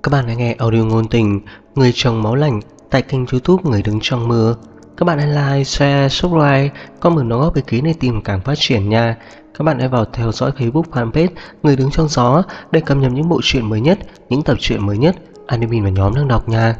Các bạn hãy nghe audio ngôn tình Người chồng máu lạnh tại kênh YouTube Người đứng trong mưa. Các bạn hãy like, share, subscribe, comment đóng góp ý kiến để tìm càng phát triển nha. Các bạn hãy vào theo dõi Facebook fanpage Người đứng trong gió để cập nhật những bộ truyện mới nhất, những tập truyện mới nhất admin và nhóm đang đọc nha.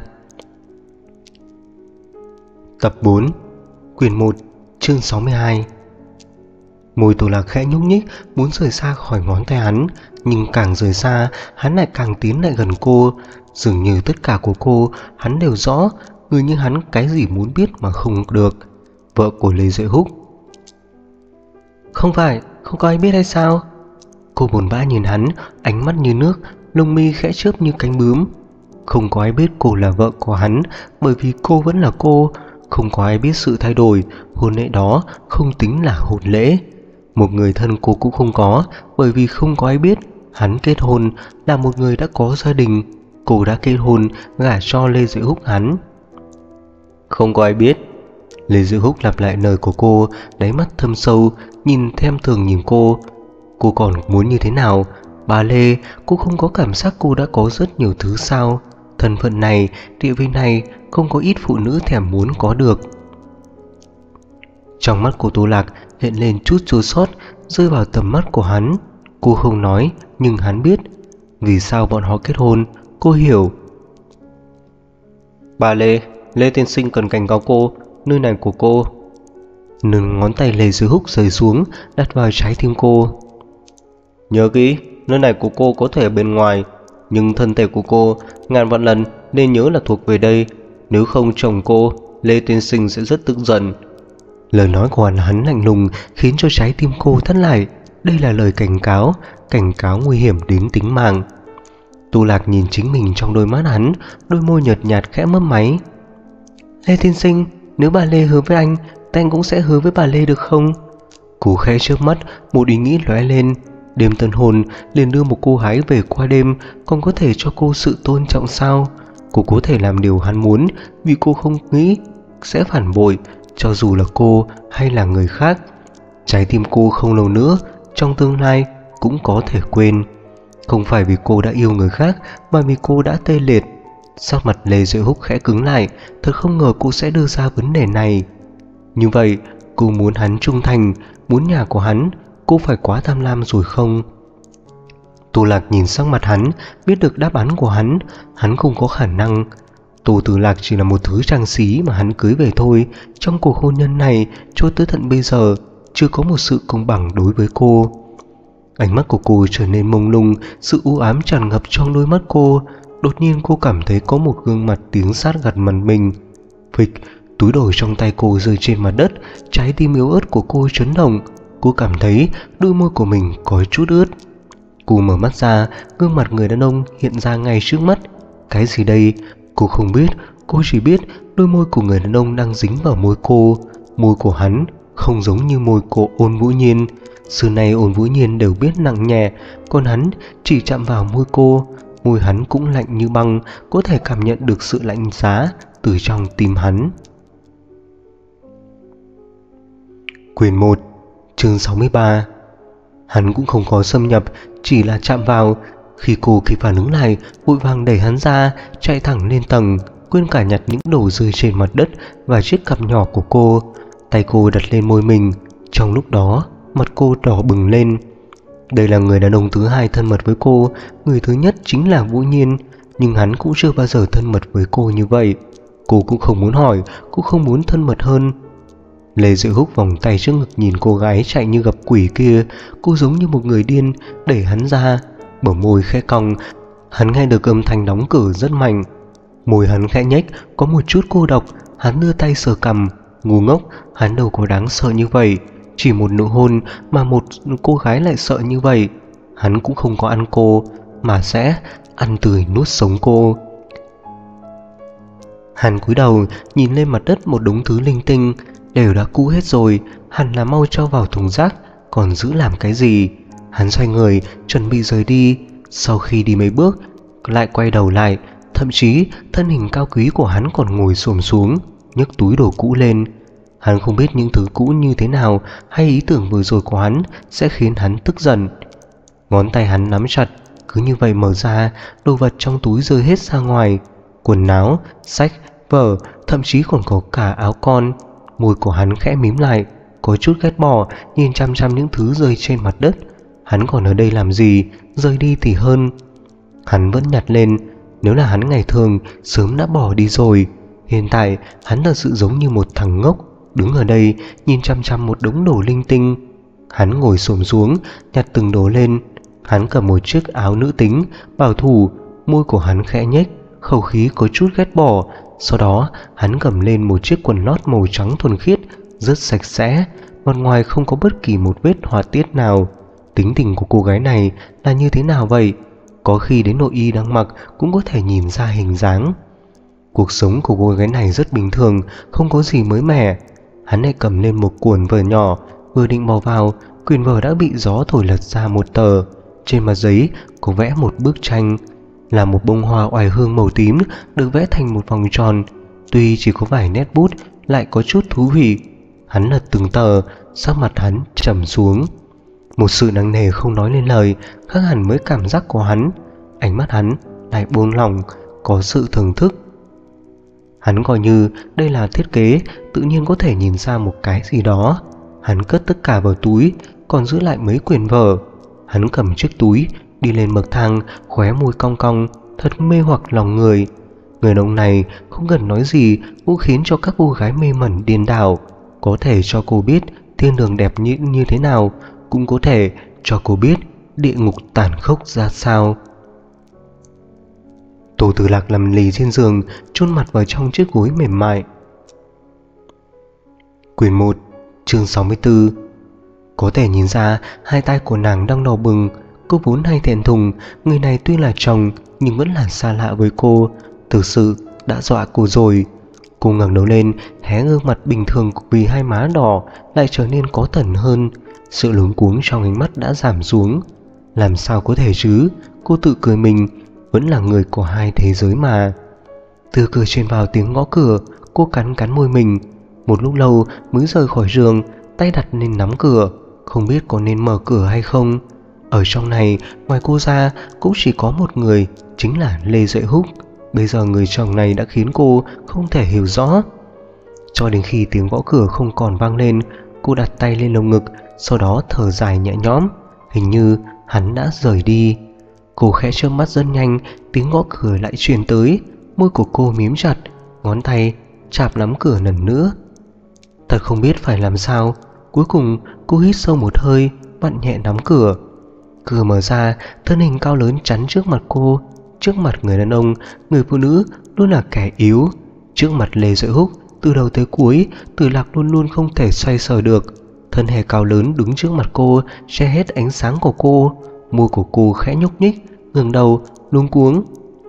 Tập 4, quyển 1, chương 62. Môi Tô Lạc khẽ nhúc nhích, muốn rời xa khỏi ngón tay hắn, nhưng càng rời xa, hắn lại càng tiến lại gần cô. Dường như tất cả của cô, hắn đều rõ, người như hắn cái gì muốn biết mà không được. Vợ của Lê Duệ Húc. Không phải, không có ai biết hay sao? Cô buồn bã nhìn hắn, ánh mắt như nước, lông mi khẽ chớp như cánh bướm. Không có ai biết cô là vợ của hắn, bởi vì cô vẫn là cô. Không có ai biết sự thay đổi, hôn lễ đó không tính là hôn lễ. Một người thân cô cũng không có, bởi vì không có ai biết hắn kết hôn, là một người đã có gia đình. Cô đã kết hôn, gả cho Lê Duệ Húc hắn. Không có ai biết. Lê Duệ Húc lặp lại lời của cô, đáy mắt thâm sâu, nhìn thèm thường nhìn cô. Cô còn muốn như thế nào? Bà Lê, cô không có cảm giác cô đã có rất nhiều thứ sao? Thân phận này, địa vị này, không có ít phụ nữ thèm muốn có được. Trong mắt của Tô Lạc hiện lên chút chua xót, rơi vào tầm mắt của hắn. Cô không nói, nhưng hắn biết. Vì sao bọn họ kết hôn, cô hiểu. Bà Lê, Lê tiên sinh cần cảnh cáo cô, nơi này của cô. Nâng ngón tay Lê Duy Húc rơi xuống, đặt vào trái tim cô. Nhớ kỹ, nơi này của cô có thể ở bên ngoài, nhưng thân thể của cô ngàn vạn lần nên nhớ là thuộc về đây. Nếu không chồng cô, Lê tiên sinh sẽ rất tức giận. Lời nói của hắn lạnh lùng khiến cho trái tim cô thắt lại. Đây là lời cảnh cáo nguy hiểm đến tính mạng. Tu Lạc nhìn chính mình trong đôi mắt hắn, đôi môi nhợt nhạt khẽ mấp máy. Lê tiên sinh, nếu bà Lê hứa với anh cũng sẽ hứa với bà Lê được không? Cô khẽ chớp mắt, một ý nghĩ lóe lên. Đêm tân hôn liền đưa một cô gái về qua đêm, còn có thể cho cô sự tôn trọng sao? Cô có thể làm điều hắn muốn, vì cô không nghĩ sẽ phản bội, cho dù là cô hay là người khác. Trái tim cô không lâu nữa, trong tương lai cũng có thể quên. Không phải vì cô đã yêu người khác, mà vì cô đã tê liệt. Sắc mặt Lê Duệ Húc khẽ cứng lại, thật không ngờ cô sẽ đưa ra vấn đề này. Như vậy, cô muốn hắn trung thành, muốn nhà của hắn, cô phải quá tham lam rồi không? Tô Lạc nhìn sắc mặt hắn, biết được đáp án của hắn không có khả năng. Tô Tử Lạc chỉ là một thứ trang trí mà hắn cưới về thôi. Trong cuộc hôn nhân này, cho tới tận bây giờ, chưa có một sự công bằng đối với cô. Ánh mắt của cô trở nên mông lung, sự u ám tràn ngập trong đôi mắt cô. Đột nhiên cô cảm thấy có một gương mặt tiến sát gần mặt mình. Phịch, túi đồ trong tay cô rơi trên mặt đất, trái tim yếu ớt của cô chấn động. Cô cảm thấy đôi môi của mình có chút ướt. Cô mở mắt ra, gương mặt người đàn ông hiện ra ngay trước mắt. Cái gì đây? Cô không biết, cô chỉ biết đôi môi của người đàn ông đang dính vào môi cô. Môi của hắn không giống như môi của Ôn Vũ Nhiên. Xưa nay Ôn Vũ Nhiên đều biết nặng nhẹ, còn hắn chỉ chạm vào môi cô. Môi hắn cũng lạnh như băng, có thể cảm nhận được sự lạnh giá từ trong tim hắn. Quyển 1, chương 63. Hắn cũng không có xâm nhập, chỉ là chạm vào. Khi cô kịp phản ứng lại, vội vàng đẩy hắn ra, chạy thẳng lên tầng, quên cả nhặt những đồ rơi trên mặt đất và chiếc cặp nhỏ của cô. Tay cô đặt lên môi mình, trong lúc đó mặt cô đỏ bừng lên. Đây là người đàn ông thứ hai thân mật với cô, người thứ nhất chính là Vũ Nhiên, nhưng hắn cũng chưa bao giờ thân mật với cô như vậy. Cô cũng không muốn hỏi, cũng không muốn thân mật hơn. Lê Duệ Húc vòng tay trước ngực nhìn cô gái chạy như gặp quỷ kia. Cô giống như một người điên, đẩy hắn ra. Bờ môi khẽ cong, hắn nghe được âm thanh đóng cửa rất mạnh. Môi hắn khẽ nhếch, có một chút cô độc. Hắn đưa tay sờ cằm. Ngu ngốc, hắn đâu có đáng sợ như vậy. Chỉ một nụ hôn mà một cô gái lại sợ như vậy. Hắn cũng không có ăn cô, mà sẽ ăn tươi nuốt sống cô. Hắn cúi đầu nhìn lên mặt đất, một đống thứ linh tinh đều đã cũ hết rồi. Hắn là mau cho vào thùng rác, còn giữ làm cái gì? Hắn xoay người chuẩn bị rời đi. Sau khi đi mấy bước lại quay đầu lại, thậm chí thân hình cao quý của hắn còn ngồi xổm xuống, nhấc túi đồ cũ lên. Hắn không biết những thứ cũ như thế nào, hay ý tưởng vừa rồi của hắn sẽ khiến hắn tức giận. Ngón tay hắn nắm chặt, cứ như vậy mở ra, đồ vật trong túi rơi hết ra ngoài. Quần áo, sách, vở, thậm chí còn có cả áo con. Môi của hắn khẽ mím lại, có chút ghét bỏ, nhìn chăm chăm những thứ rơi trên mặt đất. Hắn còn ở đây làm gì, rơi đi thì hơn. Hắn vẫn nhặt lên, nếu là hắn ngày thường sớm đã bỏ đi rồi. Hiện tại hắn thật sự giống như một thằng ngốc, đứng ở đây nhìn chăm chăm một đống đồ linh tinh. Hắn ngồi xổm xuống, nhặt từng đồ lên. Hắn cầm một chiếc áo nữ tính, bảo thủ, môi của hắn khẽ nhếch, khẩu khí có chút ghét bỏ. Sau đó hắn cầm lên một chiếc quần lót màu trắng thuần khiết, rất sạch sẽ, mặt ngoài không có bất kỳ một vết họa tiết nào. Tính tình của cô gái này là như thế nào vậy? Có khi đến nội y đang mặc cũng có thể nhìn ra hình dáng. Cuộc sống của cô gái này rất bình thường, không có gì mới mẻ. Hắn lại cầm lên một cuộn vở nhỏ, vừa định bỏ vào, quyển vở đã bị gió thổi lật ra một tờ. Trên mặt giấy có vẽ một bức tranh, là một bông hoa oải hương màu tím được vẽ thành một vòng tròn. Tuy chỉ có vài nét bút, lại có chút thú vị. Hắn lật từng tờ, sắc mặt hắn trầm xuống. Một sự nặng nề không nói lên lời, khác hẳn với cảm giác của hắn. Ánh mắt hắn lại buông lỏng, có sự thưởng thức. Hắn coi như đây là thiết kế, tự nhiên có thể nhìn ra một cái gì đó. Hắn cất tất cả vào túi, còn giữ lại mấy quyển vở. Hắn cầm chiếc túi, đi lên bậc thang, khóe môi cong cong, thật mê hoặc lòng người. Người đàn ông này không cần nói gì cũng khiến cho các cô gái mê mẩn điên đảo. Có thể cho cô biết thiên đường đẹp như thế nào, cũng có thể cho cô biết địa ngục tàn khốc ra sao. Tô Tử Lạc nằm lì trên giường, chôn mặt vào trong chiếc gối mềm mại. Quyển 1, chương 64. Có thể nhìn ra hai tay của nàng đang đỏ bừng. Cô vốn hay thẹn thùng, người này tuy là chồng nhưng vẫn là xa lạ với cô. Thực sự đã dọa cô rồi. Cô ngẩng đầu lên, hé gương mặt bình thường vì hai má đỏ lại trở nên có thần hơn. Sự luống cuống trong ánh mắt đã giảm xuống. Làm sao có thể chứ? Cô tự cười mình, vẫn là người của hai thế giới mà. Từ cửa truyền vào tiếng gõ cửa. Cô cắn cắn môi mình. Một lúc lâu mới rời khỏi giường, tay đặt lên nắm cửa, không biết có nên mở cửa hay không. Ở trong này ngoài cô ra cũng chỉ có một người, chính là Lê Duệ Húc. Bây giờ người chồng này đã khiến cô không thể hiểu rõ. Cho đến khi tiếng gõ cửa không còn vang lên, cô đặt tay lên lồng ngực, sau đó thở dài nhẹ nhõm. Hình như hắn đã rời đi. Cô khẽ chớp mắt rất nhanh, tiếng gõ cửa lại truyền tới. Môi của cô mím chặt, ngón tay chạm nắm cửa lần nữa. Thật không biết phải làm sao. Cuối cùng cô hít sâu một hơi, vặn nhẹ nắm cửa. Cửa mở ra, thân hình cao lớn chắn trước mặt cô. Trước mặt người đàn ông, người phụ nữ luôn là kẻ yếu. Trước mặt Lê Duệ Húc, từ đầu tới cuối, Tử Lạc luôn luôn không thể xoay sở được. Thân thể cao lớn đứng trước mặt cô, che hết ánh sáng của cô. Môi của cô khẽ nhúc nhích, ngẩng đầu, luống cuống.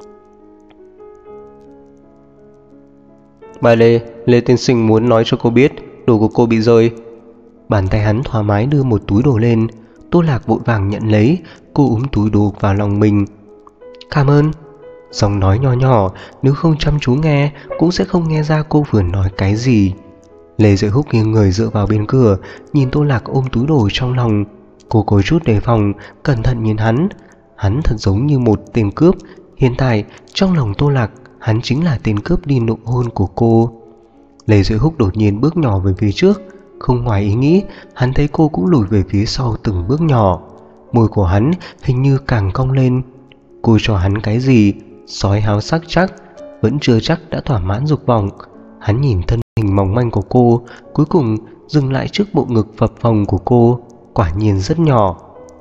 Bà Lê tiên sinh muốn nói cho cô biết đồ của cô bị rơi. Bàn tay hắn thoải mái đưa một túi đồ lên. Tô Lạc vội vàng nhận lấy. Cô úm túi đồ vào lòng mình. Cảm ơn. Giọng nói nho nhỏ, nếu không chăm chú nghe cũng sẽ không nghe ra cô vừa nói cái gì. Lê Duệ Húc nghiêng người dựa vào bên cửa, nhìn Tô Lạc ôm túi đồ trong lòng. Cô có chút đề phòng, cẩn thận nhìn hắn. Hắn thật giống như một tên cướp. Hiện tại trong lòng Tô Lạc, hắn chính là tên cướp đi nụ hôn của cô. Lê Duệ Húc đột nhiên bước nhỏ về phía trước. Không ngoài ý nghĩ, hắn thấy cô cũng lùi về phía sau từng bước nhỏ. Môi của hắn hình như càng cong lên. Cô cho hắn cái gì? Sói háo sắc chắc. Vẫn chưa chắc đã thỏa mãn dục vọng. Hắn nhìn thân hình mỏng manh của cô, cuối cùng dừng lại trước bộ ngực phập phồng của cô. Quả nhiên rất nhỏ.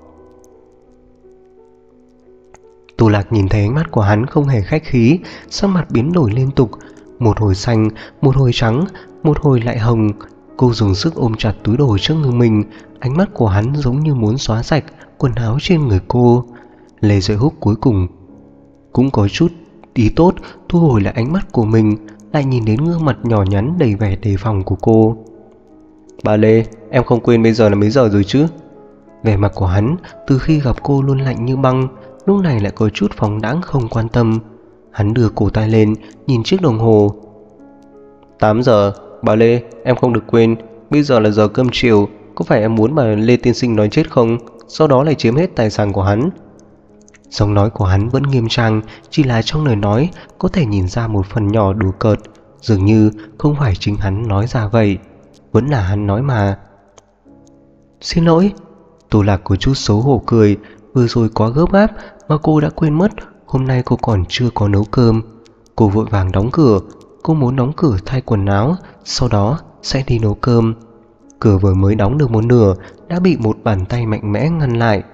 Tô Lạc nhìn thấy ánh mắt của hắn không hề khách khí, sắc mặt biến đổi liên tục, một hồi xanh, một hồi trắng, một hồi lại hồng. Cô dùng sức ôm chặt túi đồ trước ngực mình, ánh mắt của hắn giống như muốn xóa sạch quần áo trên người cô. Lê Duệ Húc cuối cùng cũng có chút ý tốt, thu hồi lại ánh mắt của mình, lại nhìn đến gương mặt nhỏ nhắn đầy vẻ đề phòng của cô. Bà Lê, em không quên bây giờ là mấy giờ rồi chứ? Vẻ mặt của hắn từ khi gặp cô luôn lạnh như băng, lúc này lại có chút phóng đãng không quan tâm. Hắn đưa cổ tay lên, nhìn chiếc đồng hồ. 8 giờ, bà Lê, em không được quên, bây giờ là giờ cơm chiều. Có phải em muốn bà Lê tiên sinh nói chết không? Sau đó lại chiếm hết tài sản của hắn. Giọng nói của hắn vẫn nghiêm trang, chỉ là trong lời nói có thể nhìn ra một phần nhỏ đùa cợt, dường như không phải chính hắn nói ra vậy. Vẫn là hắn nói mà. Xin lỗi. Tô Lạc có chút xấu hổ cười, vừa rồi quá gấp gáp mà cô đã quên mất hôm nay cô còn chưa có nấu cơm. Cô vội vàng đóng cửa, cô muốn đóng cửa thay quần áo, sau đó sẽ đi nấu cơm. Cửa vừa mới đóng được một nửa đã bị một bàn tay mạnh mẽ ngăn lại.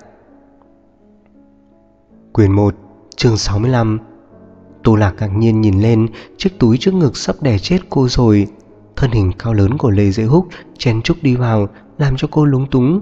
Quyển 1, chương 65. Tô Lạc ngạc nhiên nhìn lên, chiếc túi trước ngực sắp đè chết cô rồi. Thân hình cao lớn của Lê Dễ Húc chen chúc đi vào, làm cho cô lúng túng.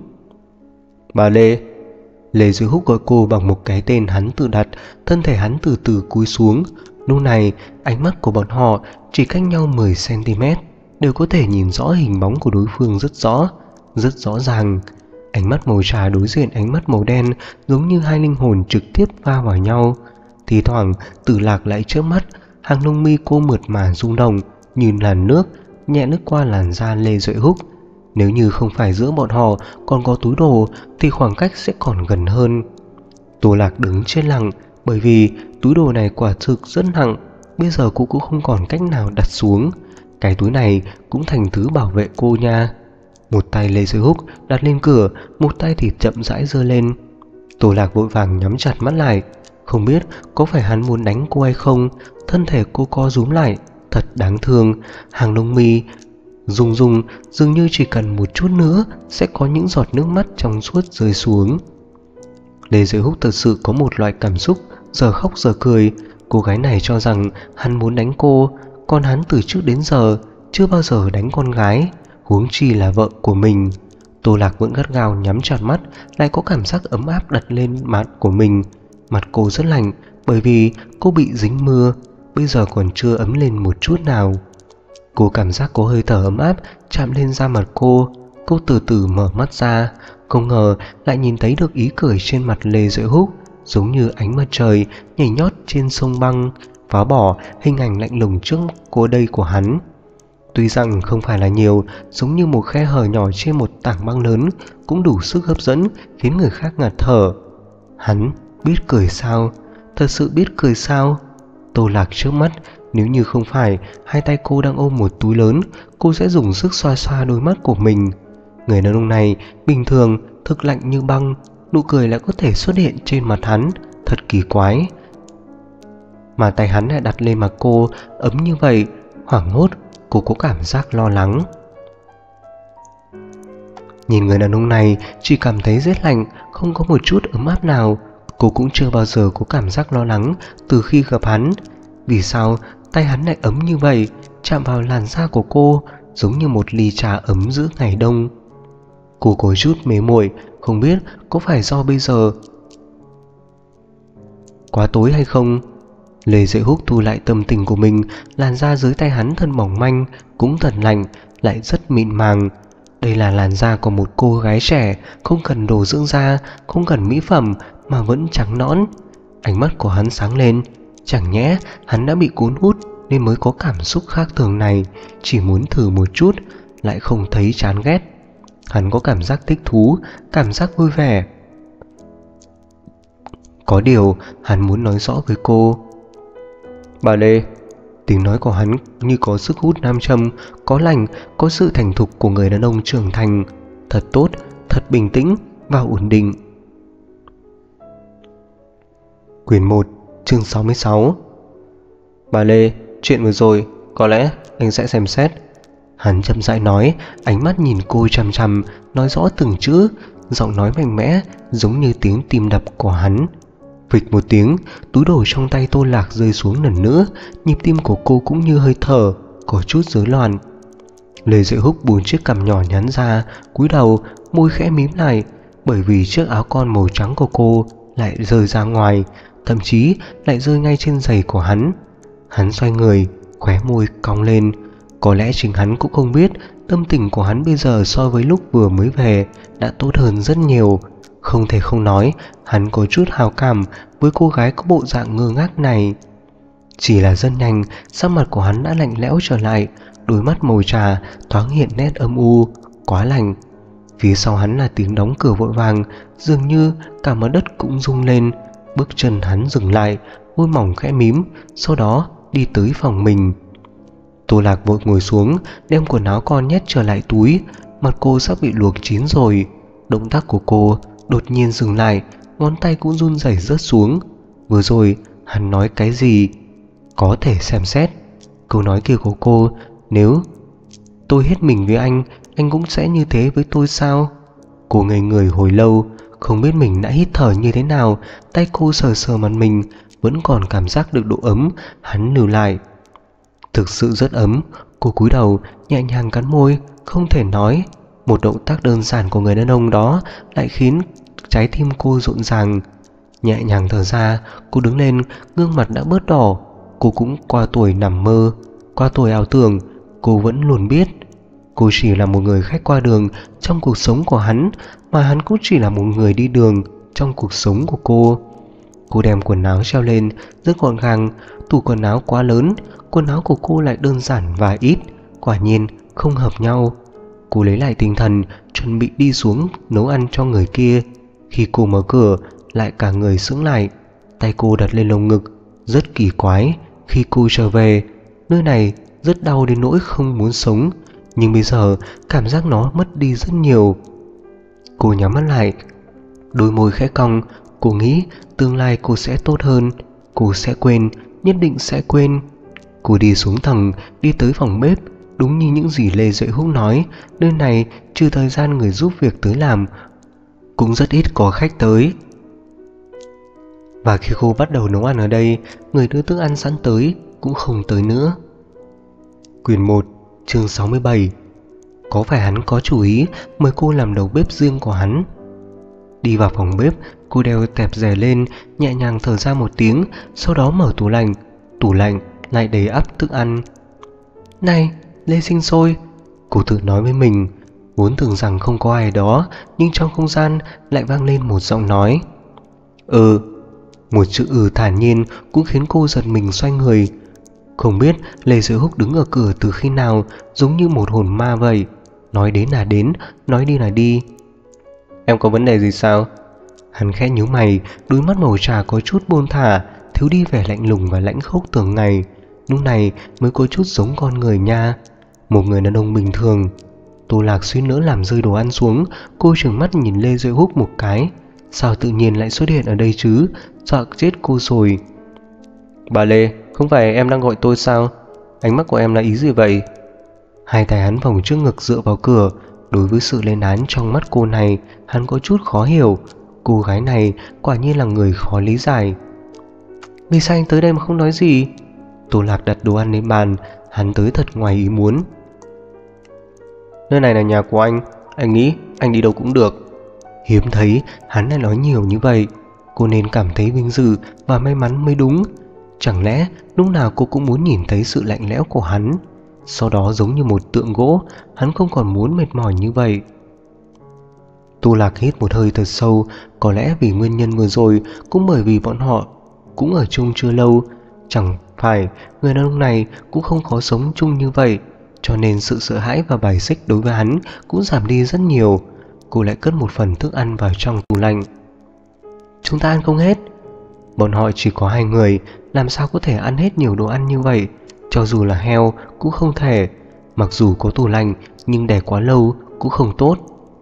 Bà Lê. Lê Dễ Húc gọi cô bằng một cái tên hắn tự đặt, thân thể hắn từ từ cúi xuống. Lúc này, ánh mắt của bọn họ chỉ cách nhau 10 cm, đều có thể nhìn rõ hình bóng của đối phương rất rõ ràng. Ánh mắt màu trà đối diện ánh mắt màu đen, giống như hai linh hồn trực tiếp va vào nhau. Thì thoảng Tử Lạc lại chớp mắt, hàng lông mi cô mượt mà rung động như làn nước nhẹ lướt qua làn da Lê Duệ Húc. Nếu như không phải giữa bọn họ còn có túi đồ thì khoảng cách sẽ còn gần hơn. Tô Lạc đứng chết lặng, bởi vì túi đồ này quả thực rất nặng. Bây giờ cô cũng không còn cách nào đặt xuống. Cái túi này cũng thành thứ bảo vệ cô nha. Một tay Lê Duệ Húc đặt lên cửa, một tay thì chậm rãi giơ lên. Tô Lạc vội vàng nhắm chặt mắt lại. Không biết có phải hắn muốn đánh cô hay không. Thân thể cô co rúm lại, thật đáng thương. Hàng lông mi rung rung, dường như chỉ cần một chút nữa sẽ có những giọt nước mắt trong suốt rơi xuống. Lê Duệ Húc thật sự có một loại cảm xúc giờ khóc giờ cười. Cô gái này cho rằng hắn muốn đánh cô, còn hắn từ trước đến giờ chưa bao giờ đánh con gái, huống chi là vợ của mình. Tô Lạc vẫn gắt gao nhắm chặt mắt, lại có cảm giác ấm áp đặt lên mặt của mình. Mặt cô rất lạnh, bởi vì cô bị dính mưa, bây giờ còn chưa ấm lên một chút nào. Cô cảm giác có hơi thở ấm áp chạm lên da mặt cô. Cô từ từ mở mắt ra, không ngờ lại nhìn thấy được ý cười trên mặt Lê Duệ Húc, giống như ánh mặt trời nhảy nhót trên sông băng, phá bỏ hình ảnh lạnh lùng trước cô đây của hắn. Tuy rằng không phải là nhiều, giống như một khe hở nhỏ trên một tảng băng lớn, cũng đủ sức hấp dẫn khiến người khác ngạt thở. Hắn biết cười sao? Thật sự biết cười sao? Tô Lạc trước mắt, nếu như không phải hai tay cô đang ôm một túi lớn, cô sẽ dùng sức xoa xoa đôi mắt của mình. Người đàn ông này bình thường thực lạnh như băng, nụ cười lại có thể xuất hiện trên mặt hắn, thật kỳ quái. Mà tay hắn lại đặt lên mặt cô, ấm như vậy. Hoảng hốt, cô có cảm giác lo lắng. Nhìn người đàn ông này chỉ cảm thấy rét lạnh, không có một chút ấm áp nào. Cô cũng chưa bao giờ có cảm giác lo lắng từ khi gặp hắn. Vì sao tay hắn lại ấm như vậy, chạm vào làn da của cô giống như một ly trà ấm giữa ngày đông. Cô có chút mê muội, không biết có phải do bây giờ quá tối hay không. Lê Duệ Húc thu lại tâm tình của mình, làn da dưới tay hắn thật mỏng manh, cũng thật lạnh, lại rất mịn màng. Đây là làn da của một cô gái trẻ, không cần đồ dưỡng da, không cần mỹ phẩm mà vẫn trắng nõn. Ánh mắt của hắn sáng lên, chẳng nhẽ hắn đã bị cuốn hút nên mới có cảm xúc khác thường này, chỉ muốn thử một chút, lại không thấy chán ghét. Hắn có cảm giác thích thú, cảm giác vui vẻ. Có điều hắn muốn nói rõ với cô. Bà Lê. Tiếng nói của hắn như có sức hút nam châm, có lành, có sự thành thục của người đàn ông trưởng thành. Thật tốt, thật bình tĩnh và ổn định. Quyển 1, chương 66. Bà Lê, chuyện vừa rồi có lẽ anh sẽ xem xét. Hắn chậm rãi nói, ánh mắt nhìn cô chằm chằm, nói rõ từng chữ, giọng nói mạnh mẽ giống như tiếng tim đập của hắn. Phịch một tiếng, túi đồ trong tay Tô Lạc rơi xuống lần nữa, nhịp tim của cô cũng như hơi thở có chút rối loạn. Lê Duệ Húc buông chiếc cằm nhỏ nhắn ra, cúi đầu, môi khẽ mím lại, bởi vì chiếc áo con màu trắng của cô lại rơi ra ngoài, thậm chí lại rơi ngay trên giày của hắn. Hắn xoay người, khóe môi cong lên. Có lẽ chính hắn cũng không biết tâm tình của hắn bây giờ so với lúc vừa mới về đã tốt hơn rất nhiều. Không thể không nói, hắn có chút hào cảm với cô gái có bộ dạng ngơ ngác này. Chỉ là rất nhanh, sắc mặt của hắn đã lạnh lẽo trở lại, đôi mắt màu trà thoáng hiện nét âm u, quá lạnh. Phía sau hắn là tiếng đóng cửa vội vàng, dường như cả mặt đất cũng rung lên. Bước chân hắn dừng lại, môi mỏng khẽ mím, sau đó đi tới phòng mình. Tô Lạc vội ngồi xuống, đem quần áo con nhét trở lại túi. Mặt cô sắp bị luộc chín rồi. Động tác của cô đột nhiên dừng lại, ngón tay cũng run rẩy rớt xuống. Vừa rồi hắn nói cái gì? Có thể xem xét. Câu nói kia của cô, nếu tôi hết mình với anh cũng sẽ như thế với tôi sao? Cô ngây người hồi lâu, không biết mình đã hít thở như thế nào. Tay cô sờ sờ mặt mình, vẫn còn cảm giác được độ ấm hắn lưu lại. Thực sự rất ấm. Cô cúi đầu nhẹ nhàng cắn môi, không thể nói. Một động tác đơn giản của người đàn ông đó lại khiến trái tim cô rộn ràng. Nhẹ nhàng thở ra, cô đứng lên, gương mặt đã bớt đỏ. Cô cũng qua tuổi nằm mơ, qua tuổi ảo tưởng. Cô vẫn luôn biết cô chỉ là một người khách qua đường trong cuộc sống của hắn, mà hắn cũng chỉ là một người đi đường trong cuộc sống của cô. Cô đem quần áo treo lên rất gọn gàng. Tủ quần áo quá lớn, quần áo của cô lại đơn giản và ít, quả nhiên không hợp nhau. Cô lấy lại tinh thần, chuẩn bị đi xuống nấu ăn cho người kia. Khi cô mở cửa, lại cả người sững lại. Tay cô đặt lên lồng ngực, rất kỳ quái. Khi cô trở về, nơi này rất đau đến nỗi không muốn sống, nhưng bây giờ cảm giác nó mất đi rất nhiều. Cô nhắm mắt lại, đôi môi khẽ cong. Cô nghĩ tương lai cô sẽ tốt hơn. Cô sẽ quên, nhất định sẽ quên. Cô đi xuống tầng, đi tới phòng bếp. Đúng như những gì Lê Duệ Húc nói, nơi này trừ thời gian người giúp việc tới làm, cũng rất ít có khách tới. Và khi cô bắt đầu nấu ăn ở đây, người đưa thức ăn sẵn tới cũng không tới nữa. Quyển 1, chương 67. Có phải hắn có chủ ý mời cô làm đầu bếp riêng của hắn? Đi vào phòng bếp, cô đeo tẹp dè lên, nhẹ nhàng thở ra một tiếng, sau đó mở tủ lạnh. Tủ lạnh lại đầy ắp thức ăn. Này, Lê Sinh Sôi, cô tự nói với mình. Vốn tưởng rằng không có ai đó, nhưng trong không gian lại vang lên một giọng nói. Một chữ thản nhiên cũng khiến cô giật mình xoay người. Không biết Lê Duệ Húc đứng ở cửa từ khi nào, giống như một hồn ma vậy. Nói đến là đến, nói đi là đi. Em có vấn đề gì sao? Hắn khẽ nhíu mày, đôi mắt màu trà có chút buông thả, thiếu đi vẻ lạnh lùng và lãnh khốc thường ngày. Lúc này mới có chút giống con người nha, một người đàn ông bình thường. Tô Lạc suýt nữa làm rơi đồ ăn xuống. Cô trừng mắt nhìn Lê Duệ Húc một cái. Sao tự nhiên lại xuất hiện ở đây chứ? Dọa chết cô rồi. Bà Lê, không phải em đang gọi tôi sao? Ánh mắt của em là ý gì vậy? Hai tay hắn vòng trước ngực dựa vào cửa. Đối với sự lên án trong mắt cô này, hắn có chút khó hiểu. Cô gái này quả nhiên là người khó lý giải. Vì sao anh tới đây mà không nói gì? Tô Lạc đặt đồ ăn lên bàn. Hắn tới thật ngoài ý muốn. Nơi này là nhà của anh nghĩ anh đi đâu cũng được. Hiếm thấy hắn lại nói nhiều như vậy. Cô nên cảm thấy vinh dự và may mắn mới đúng. Chẳng lẽ lúc nào cô cũng muốn nhìn thấy sự lạnh lẽo của hắn? Sau đó giống như một tượng gỗ, hắn không còn muốn mệt mỏi như vậy. Tu Lạc hít một hơi thật sâu. Có lẽ vì nguyên nhân vừa rồi, cũng bởi vì bọn họ cũng ở chung chưa lâu. Chẳng phải người đàn ông này cũng không có sống chung như vậy, cho nên sự sợ hãi và bài xích đối với hắn cũng giảm đi rất nhiều. Cô lại cất một phần thức ăn vào trong tủ lạnh. Chúng ta ăn không hết. Bọn họ chỉ có 2 người, làm sao có thể ăn hết nhiều đồ ăn như vậy? Cho dù là heo cũng không thể. Mặc dù có tủ lạnh, nhưng để quá lâu cũng không tốt.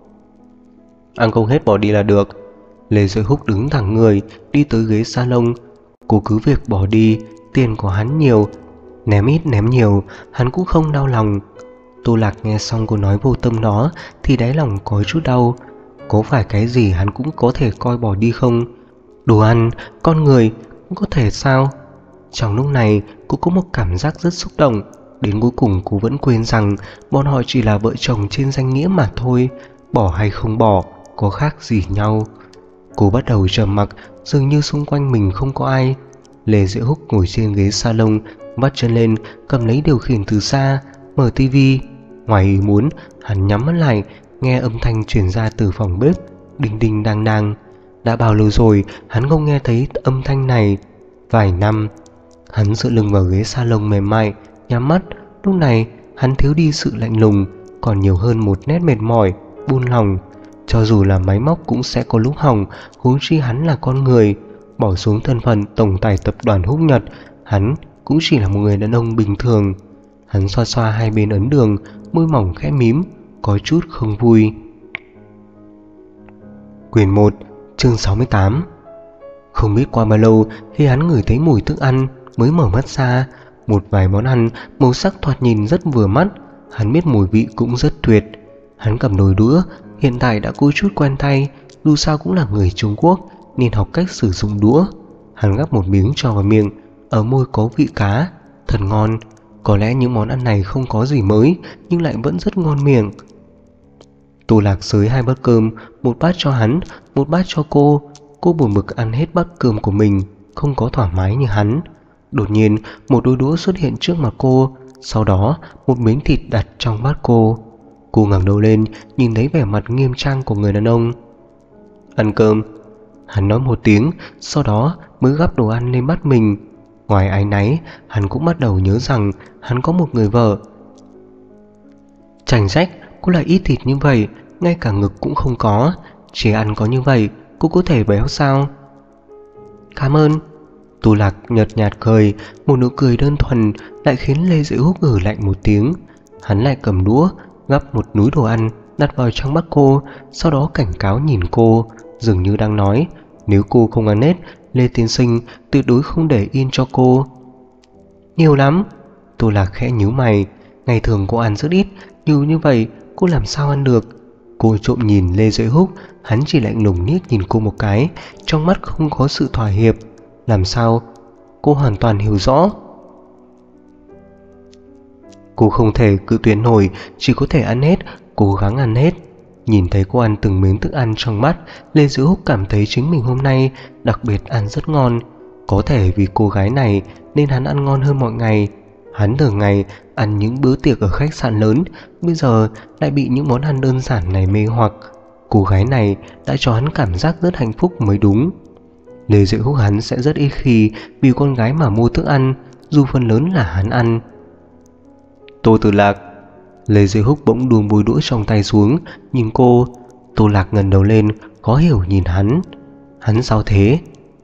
Ăn không hết bỏ đi là được. Lê Duệ Húc đứng thẳng người, đi tới ghế salon. Cô cứ việc bỏ đi. Tiền của hắn nhiều, ném ít ném nhiều, hắn cũng không đau lòng. Tô Lạc nghe xong cô nói vô tâm đó thì đáy lòng có chút đau. Có phải cái gì hắn cũng có thể coi bỏ đi không? Đồ ăn, con người cũng có thể sao? Trong lúc này cô có một cảm giác rất xúc động. Đến cuối cùng cô vẫn quên rằng bọn họ chỉ là vợ chồng trên danh nghĩa mà thôi. Bỏ hay không bỏ có khác gì nhau. Cô bắt đầu trầm mặc, dường như xung quanh mình không có ai. Lê Duệ Húc ngồi trên ghế salon, vắt chân lên, cầm lấy điều khiển từ xa, mở tivi. Ngoài ý muốn, hắn nhắm mắt lại, nghe âm thanh truyền ra từ phòng bếp, đinh đinh đang đang. Đã bao lâu rồi hắn không nghe thấy âm thanh này? Vài năm. Hắn dựa lưng vào ghế salon mềm mại, nhắm mắt. Lúc này hắn thiếu đi sự lạnh lùng, còn nhiều hơn một nét mệt mỏi, buông lòng. Cho dù là máy móc cũng sẽ có lúc hỏng, huống chi hắn là con người. bỏ xuống thân phận tổng tài tập đoàn Húc Nhật, hắn cũng chỉ là một người đàn ông bình thường. Hắn xoa xoa hai bên ấn đường, môi mỏng khẽ mím, có chút không vui. Quyển 1, chương 68. Không biết qua bao lâu khi hắn ngửi thấy mùi thức ăn mới mở mắt ra. Một vài món ăn màu sắc thoạt nhìn rất vừa mắt, hắn biết mùi vị cũng rất tuyệt. Hắn cầm đôi đũa, hiện tại đã có chút quen tay, dù sao cũng là người Trung Quốc nên học cách sử dụng đũa. Hắn gắp một miếng cho vào miệng, ở môi có vị cá, thật ngon. Có lẽ những món ăn này không có gì mới nhưng lại vẫn rất ngon miệng. Tô Lạc xới hai bát cơm, một bát cho hắn, một bát cho cô. Cô buồn bực ăn hết bát cơm của mình, không có thoải mái như hắn. Đột nhiên một đôi đũa xuất hiện trước mặt cô, sau đó một miếng thịt đặt trong bát cô. Cô ngẩng đầu lên, nhìn thấy vẻ mặt nghiêm trang của người đàn ông. Ăn cơm. Hắn nói một tiếng, sau đó mới gắp đồ ăn lên bát mình. Ngoài áy náy, hắn cũng bắt đầu nhớ rằng hắn có một người vợ. Chẳng trách cô lại ít thịt như vậy, ngay cả ngực cũng không có. Chỉ ăn có như vậy, cô có thể béo sao? Cảm ơn. Tô Lạc nhợt nhạt cười, một nụ cười đơn thuần lại khiến Lê Diệu Húc ử lạnh một tiếng. Hắn lại cầm đũa, gắp một núi đồ ăn đặt vào trong bát cô, sau đó cảnh cáo nhìn cô, dường như đang nói nếu cô không ăn hết, Lê tiên sinh tuyệt đối không để yên cho cô. Nhiều lắm. Tô Lạc khẽ nhíu mày, ngày thường cô ăn rất ít, nhiều như vậy cô làm sao ăn được? Cô trộm nhìn Lê Duệ Húc, hắn chỉ lạnh lùng liếc nhìn cô một cái, trong mắt không có sự thỏa hiệp. Làm sao? Cô hoàn toàn hiểu rõ. Cô không thể cự tuyệt nổi, chỉ có thể ăn hết, cố gắng ăn hết. Nhìn thấy cô ăn từng miếng thức ăn trong mắt, Lê Duệ Húc cảm thấy chính mình hôm nay đặc biệt ăn rất ngon. Có thể vì cô gái này nên hắn ăn ngon hơn mọi ngày. Hắn thường ngày ăn những bữa tiệc ở khách sạn lớn, bây giờ lại bị những món ăn đơn giản này mê hoặc. Cô gái này đã cho hắn cảm giác rất hạnh phúc mới đúng. Lê Duệ Húc hắn sẽ rất ít khi vì con gái mà mua thức ăn, dù phần lớn là hắn ăn. Tô Tử Lạc. Lê Duệ Húc bỗng buông bôi đũa trong tay xuống, nhìn cô. Tô Lạc ngẩng đầu lên, khó hiểu nhìn hắn. Hắn sao thế?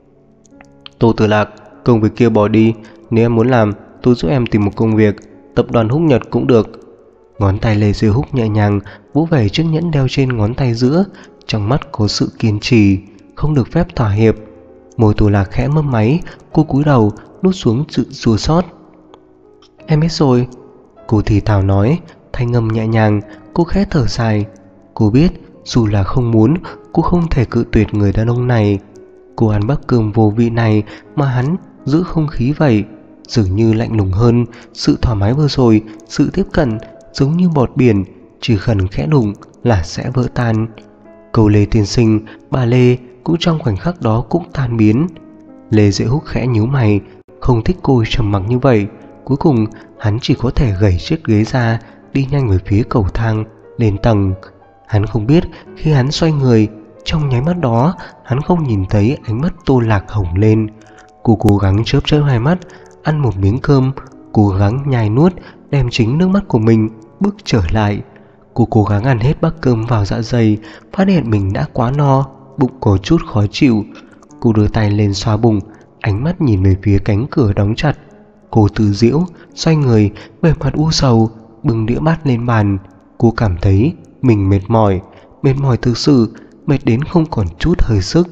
Tô Tử Lạc, công việc kia bỏ đi, nếu em muốn làm, tôi giúp em tìm một công việc, tập đoàn Húc Nhật cũng được. Ngón tay Lê Duy Húc nhẹ nhàng vỗ về chiếc nhẫn đeo trên ngón tay giữa, trong mắt có sự kiên trì, không được phép thỏa hiệp. Môi Tô Lạc khẽ mấp máy, cô cúi đầu nuốt xuống sự chua xót. Em biết rồi. Cô thì thào nói, thanh âm nhẹ nhàng. Cô khẽ thở dài. Cô biết dù là không muốn, cô không thể cự tuyệt người đàn ông này. Cô ăn bát cơm vô vị này mà hắn giữ không khí vậy, dường như lạnh lùng hơn. Sự thoải mái vừa rồi, sự tiếp cận giống như bọt biển, chỉ cần khẽ đụng là sẽ vỡ tan. Câu Lê tiên sinh, bà Lê cũng trong khoảnh khắc đó cũng tan biến. Lê Duệ Húc khẽ nhíu mày, không thích cô trầm mặc như vậy. Cuối cùng hắn chỉ có thể gẩy chiếc ghế ra, đi nhanh về phía cầu thang lên tầng. Hắn không biết khi hắn xoay người, trong nháy mắt đó hắn không nhìn thấy ánh mắt Tô Lạc hồng lên. Cô cố gắng chớp chớp hai mắt, ăn một miếng cơm, cố gắng nhai nuốt, đem chính nước mắt của mình bước trở lại. Cô cố gắng ăn hết bát cơm vào dạ dày, phát hiện mình đã quá no, bụng có chút khó chịu. Cô đưa tay lên xoa bụng, ánh mắt nhìn về phía cánh cửa đóng chặt. Cô tự giễu, xoay người, vẻ mặt u sầu, bưng đĩa bát lên bàn. Cô cảm thấy mình mệt mỏi thực sự, mệt đến không còn chút hơi sức.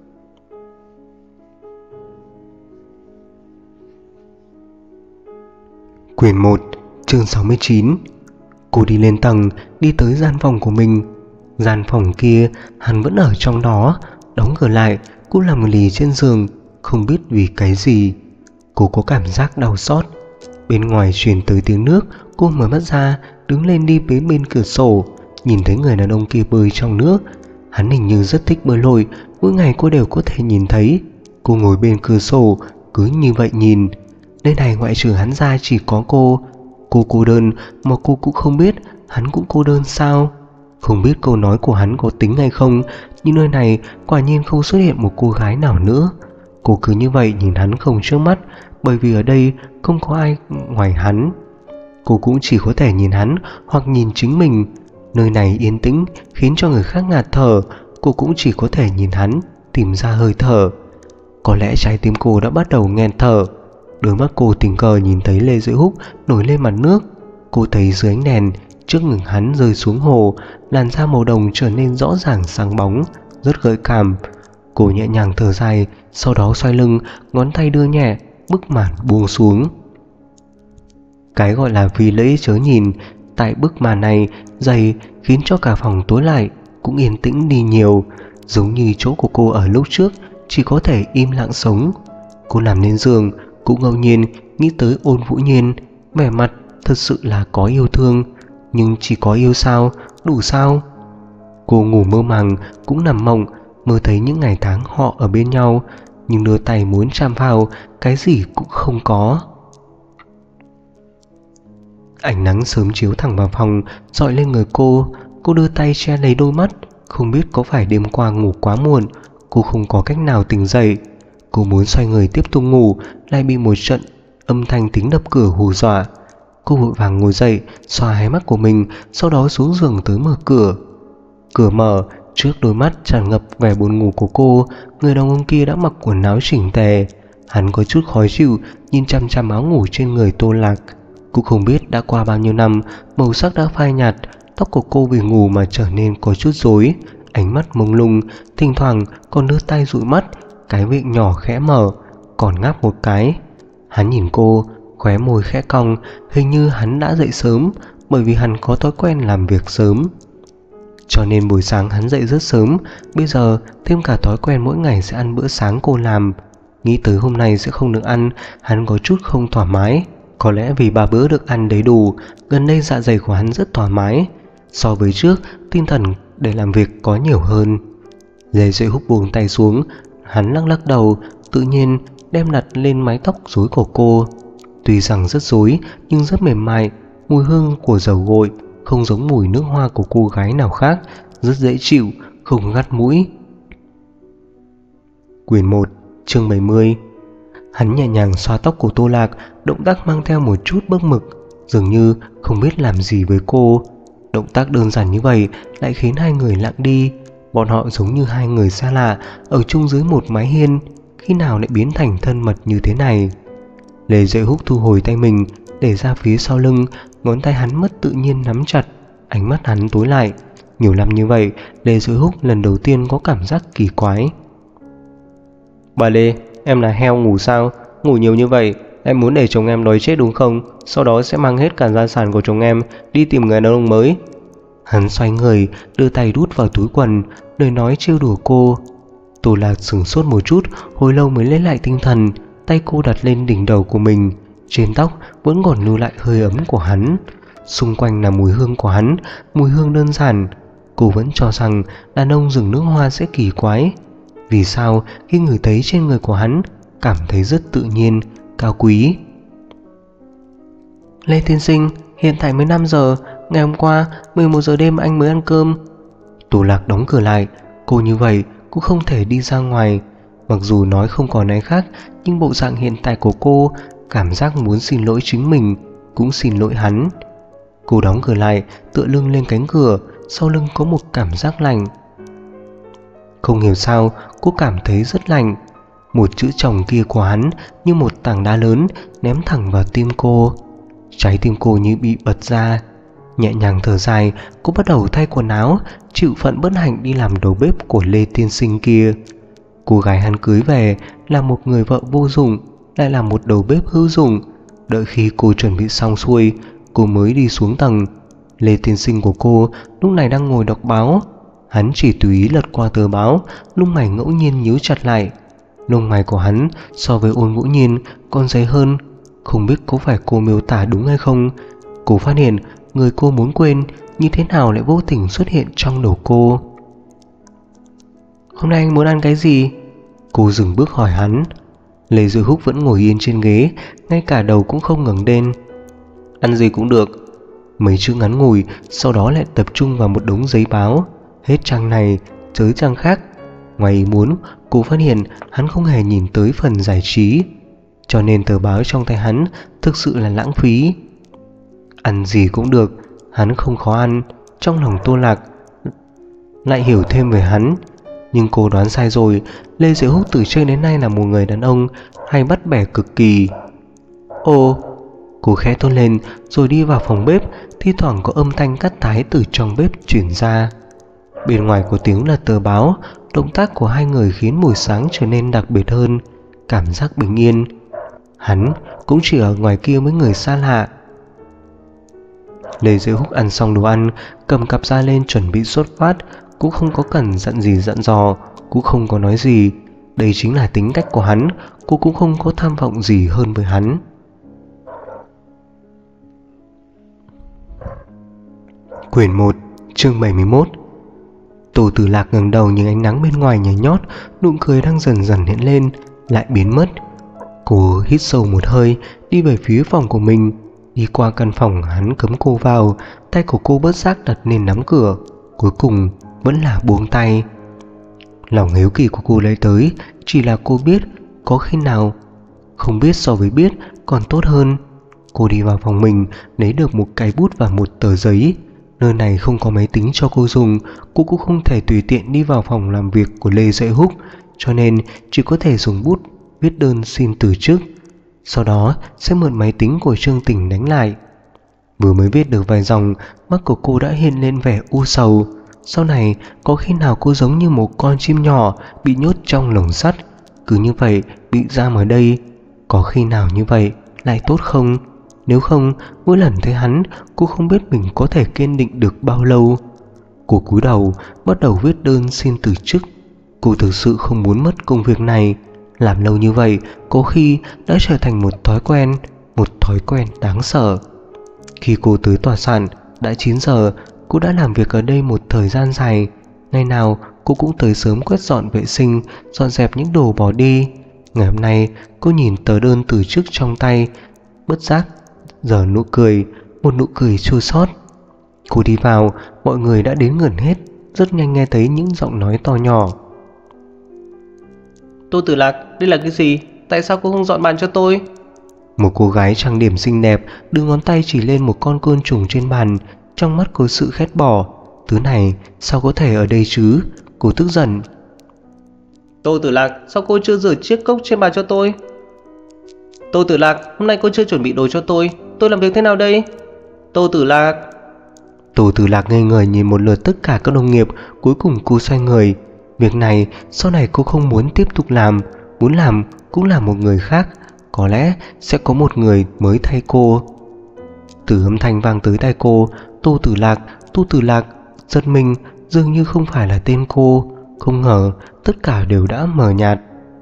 Quyển 1, chương 69. Cô đi lên tầng, đi tới gian phòng của mình. Gian phòng kia hắn vẫn ở trong đó, đóng cửa lại. Cô nằm lì trên giường, không biết vì cái gì. Cô có cảm giác đau xót. Bên ngoài truyền tới tiếng nước. Cô mở mắt ra, đứng lên đi đến bên cửa sổ, nhìn thấy người đàn ông kia bơi trong nước. Hắn hình như rất thích bơi lội, mỗi ngày cô đều có thể nhìn thấy. Cô ngồi bên cửa sổ, cứ như vậy nhìn. Nơi này ngoại trừ hắn ra chỉ có cô. Cô cô đơn mà cô cũng không biết hắn cũng cô đơn sao. Không biết câu nói của hắn có tính hay không, nhưng nơi này quả nhiên không xuất hiện một cô gái nào nữa. Cô cứ như vậy nhìn hắn không chớp mắt, bởi vì ở đây không có ai ngoài hắn. Cô cũng chỉ có thể nhìn hắn hoặc nhìn chính mình. Nơi này yên tĩnh khiến cho người khác ngạt thở. Cô cũng chỉ có thể nhìn hắn, tìm ra hơi thở. Có lẽ trái tim cô đã bắt đầu nghẹn thở. Đôi mắt cô tình cờ nhìn thấy Lê Duy Húc nổi lên mặt nước. Cô thấy dưới ánh đèn, trước ngực hắn rơi xuống hồ, làn da màu đồng trở nên rõ ràng sáng bóng, rất gợi cảm. Cô nhẹ nhàng thở dài, sau đó xoay lưng, ngón tay đưa nhẹ, bức màn buông xuống. Cái gọi là vì lễ chớ nhìn, tại bức màn này dày khiến cho cả phòng tối lại, cũng yên tĩnh đi nhiều, giống như chỗ của cô ở lúc trước chỉ có thể im lặng sống. Cô nằm lên giường, cũng ngẫu nhiên nghĩ tới Ôn Vũ Nhiên, vẻ mặt thật sự là có yêu thương, nhưng chỉ có yêu sao, đủ sao? Cô ngủ mơ màng, cũng nằm mộng, mơ thấy những ngày tháng họ ở bên nhau, nhưng đưa tay muốn chạm vào, cái gì cũng không có. Ánh nắng sớm chiếu thẳng vào phòng, dọi lên người cô đưa tay che lấy đôi mắt. Không biết có phải đêm qua ngủ quá muộn, cô không có cách nào tỉnh dậy. Cô muốn xoay người tiếp tục ngủ, lại bị một trận âm thanh tiếng đập cửa hù dọa. Cô vội vàng ngồi dậy, xoa hai mắt của mình, sau đó xuống giường tới mở cửa. Cửa mở, trước đôi mắt tràn ngập vẻ buồn ngủ của cô, người đàn ông kia đã mặc quần áo chỉnh tề. Hắn có chút khó chịu, nhìn chăm chăm áo ngủ trên người Tô Lạc. Cũng không biết đã qua bao nhiêu năm, màu sắc đã phai nhạt, tóc của cô vì ngủ mà trở nên có chút rối, ánh mắt mông lung, thỉnh thoảng còn đưa tay dụi mắt, cái miệng nhỏ khẽ mở, còn ngáp một cái. Hắn nhìn cô, khóe môi khẽ cong, hình như hắn đã dậy sớm, bởi vì hắn có thói quen làm việc sớm. Cho nên buổi sáng hắn dậy rất sớm, bây giờ thêm cả thói quen mỗi ngày sẽ ăn bữa sáng cô làm. Nghĩ tới hôm nay sẽ không được ăn, hắn có chút không thoải mái. Có lẽ vì 3 bữa được ăn đầy đủ, gần đây dạ dày của hắn rất thoải mái. So với trước, tinh thần để làm việc có nhiều hơn. Lê Duy Húc buông tay xuống, hắn lắc lắc đầu, tự nhiên đem đặt lên mái tóc rối của cô. Tuy rằng rất rối nhưng rất mềm mại, mùi hương của dầu gội không giống mùi nước hoa của cô gái nào khác, rất dễ chịu, không gắt mũi. Quyển 1, chương 70. Hắn nhẹ nhàng xoa tóc của Tô Lạc, động tác mang theo một chút bấc mực, dường như không biết làm gì với cô. Động tác đơn giản như vậy lại khiến hai người lặng đi. Bọn họ giống như hai người xa lạ ở chung dưới một mái hiên, khi nào lại biến thành thân mật như thế này. Lê Duy Húc thu hồi tay mình, để ra phía sau lưng, ngón tay hắn mất tự nhiên nắm chặt, ánh mắt hắn tối lại. Nhiều năm như vậy, Lê Duy Húc lần đầu tiên có cảm giác kỳ quái. Bà Lê, em là heo ngủ sao? Ngủ nhiều như vậy, em muốn để chồng em đói chết đúng không? Sau đó sẽ mang hết cả gia sản của chồng em đi tìm người đàn ông mới. Hắn xoay người, đưa tay đút vào túi quần, lời nói trêu đùa cô. Tô Lạc sửng sốt một chút, hồi lâu mới lấy lại tinh thần. Tay cô đặt lên đỉnh đầu của mình, trên tóc vẫn còn lưu lại hơi ấm của hắn. Xung quanh là mùi hương của hắn, mùi hương đơn giản. Cô vẫn cho rằng đàn ông dùng nước hoa sẽ kỳ quái. Vì sao khi ngửi thấy trên người của hắn cảm thấy rất tự nhiên, cao quý. Lê tiên sinh, hiện tại mới 5 giờ, ngày hôm qua 11 giờ đêm anh mới ăn cơm. Tô Lạc đóng cửa lại, cô như vậy cũng không thể đi ra ngoài. Mặc dù nói không còn ai khác, nhưng bộ dạng hiện tại của cô cảm giác muốn xin lỗi chính mình, cũng xin lỗi hắn. Cô đóng cửa lại, tựa lưng lên cánh cửa, sau lưng có một cảm giác lạnh. Không hiểu sao, cô cảm thấy rất lạnh. Một chữ chồng kia của hắn như một tảng đá lớn ném thẳng vào tim cô. Trái tim cô như bị bật ra. Nhẹ nhàng thở dài, cô bắt đầu thay quần áo, chịu phận bất hạnh đi làm đầu bếp của Lê tiên sinh kia. Cô gái hắn cưới về là một người vợ vô dụng, lại là một đầu bếp hữu dụng. Đợi khi cô chuẩn bị xong xuôi, cô mới đi xuống tầng. Lê tiên sinh của cô lúc này đang ngồi đọc báo. Hắn chỉ tùy ý lật qua tờ báo, lông mày ngẫu nhiên nhíu chặt lại. Lông mày của hắn so với Ôn Vũ Nhiên còn dày hơn. Không biết có phải cô miêu tả đúng hay không. Cô phát hiện người cô muốn quên như thế nào lại vô tình xuất hiện trong đầu cô. Hôm nay anh muốn ăn cái gì? Cô dừng bước hỏi hắn. Lê Duy Húc vẫn ngồi yên trên ghế, ngay cả đầu cũng không ngẩng lên. Ăn gì cũng được. Mấy chữ ngắn ngủi, sau đó lại tập trung vào một đống giấy báo. Hết trang này tới trang khác. Ngoài ý muốn, cô phát hiện hắn không hề nhìn tới phần giải trí, cho nên tờ báo trong tay hắn thực sự là lãng phí. Ăn gì cũng được, hắn không khó ăn. Trong lòng Tô Lạc lại hiểu thêm về hắn. Nhưng cô đoán sai rồi, Lê Diệu Húc từ trước đến nay là một người đàn ông hay bắt bẻ cực kỳ. Ô, cô khẽ thốt lên rồi đi vào phòng bếp, thi thoảng có âm thanh cắt tái từ trong bếp chuyển ra. Bên ngoài có tiếng là tờ báo, động tác của hai người khiến buổi sáng trở nên đặc biệt hơn, cảm giác bình yên. Hắn cũng chỉ ở ngoài kia với người xa lạ. Lê Diệu Húc ăn xong đồ ăn, cầm cặp ra lên chuẩn bị xuất phát, cũng không có cần dặn gì dặn dò, cũng không có nói gì. Đây chính là tính cách của hắn, cô cũng không có tham vọng gì hơn với hắn. Quyển 1, chương 71. Tô Tử Lạc ngẩng đầu nhìn ánh nắng bên ngoài nhảy nhót, nụ cười đang dần dần hiện lên, lại biến mất. Cô hít sâu một hơi, đi về phía phòng của mình. Đi qua căn phòng hắn cấm cô vào, tay của cô bớt giác đặt lên nắm cửa, cuối cùng vẫn là buông tay. Lòng hiếu kỳ của cô lấy tới, chỉ là cô biết có khi nào không biết so với biết còn tốt hơn. Cô đi vào phòng mình, lấy được một cái bút và một tờ giấy. Nơi này không có máy tính cho cô dùng, cô cũng không thể tùy tiện đi vào phòng làm việc của Lê Diệu Húc, cho nên chỉ có thể dùng bút viết đơn xin từ chức. Sau đó sẽ mượn máy tính của Trương Tỉnh đánh lại. Vừa mới viết được vài dòng, mắt của cô đã hiện lên vẻ u sầu. Sau này có khi nào cô giống như một con chim nhỏ bị nhốt trong lồng sắt, cứ như vậy bị giam ở đây? Có khi nào như vậy lại tốt không? Nếu không, mỗi lần thấy hắn, cô không biết mình có thể kiên định được bao lâu. Cô cúi đầu, bắt đầu viết đơn xin từ chức. Cô thực sự không muốn mất công việc này. Làm lâu như vậy, có khi đã trở thành một thói quen đáng sợ. Khi cô tới tòa soạn, đã 9 giờ, cô đã làm việc ở đây một thời gian dài. Ngày nào cô cũng tới sớm quét dọn vệ sinh, dọn dẹp những đồ bỏ đi. Ngày hôm nay, cô nhìn tờ đơn từ chức trong tay, bất giác giờ nụ cười, một nụ cười chua xót. Cô đi vào, mọi người đã đến gần hết, rất nhanh nghe thấy những giọng nói to nhỏ. Tô Tử Lạc, đây là cái gì? Tại sao cô không dọn bàn cho tôi? Một cô gái trang điểm xinh đẹp đưa ngón tay chỉ lên một con côn trùng trên bàn, trong mắt có sự ghét bỏ. Thứ này sao có thể ở đây chứ? Cô tức giận. Tô Tử Lạc, sao cô chưa rửa chiếc cốc trên bàn cho tôi? Tô Tử Lạc, hôm nay cô chưa chuẩn bị đồ cho tôi làm việc thế nào đây? Tô Tử Lạc. Tô Tử Lạc ngây người nhìn một lượt tất cả các đồng nghiệp, cuối cùng cô xoay người. Việc này sau này cô không muốn tiếp tục làm, muốn làm cũng là một người khác, có lẽ sẽ có một người mới thay cô. Từ âm thanh vang tới tai cô, Tô Tử Lạc, giật mình, dường như không phải là tên cô. Không ngờ tất cả đều đã mờ nhạt.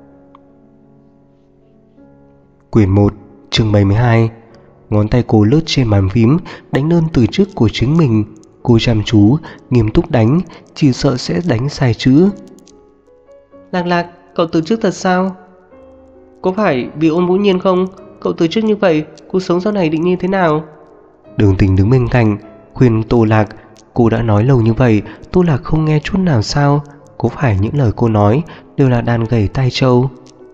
Quyển 1, chương 72. Ngón tay cô lướt trên bàn phím, đánh đơn từ chức của chính mình. Cô chăm chú, nghiêm túc đánh, chỉ sợ sẽ đánh sai chữ. Lạc, cậu từ chức thật sao? Có phải vì Ôn Vũ Nhiên không? Cậu từ chức như vậy, cuộc sống sau này định như thế nào? Đường Tình đứng bên cạnh, khuyên Tô Lạc. Cô đã nói lâu như vậy, Tô Lạc không nghe chút nào sao? Có phải những lời cô nói đều là đàn gảy tai trâu?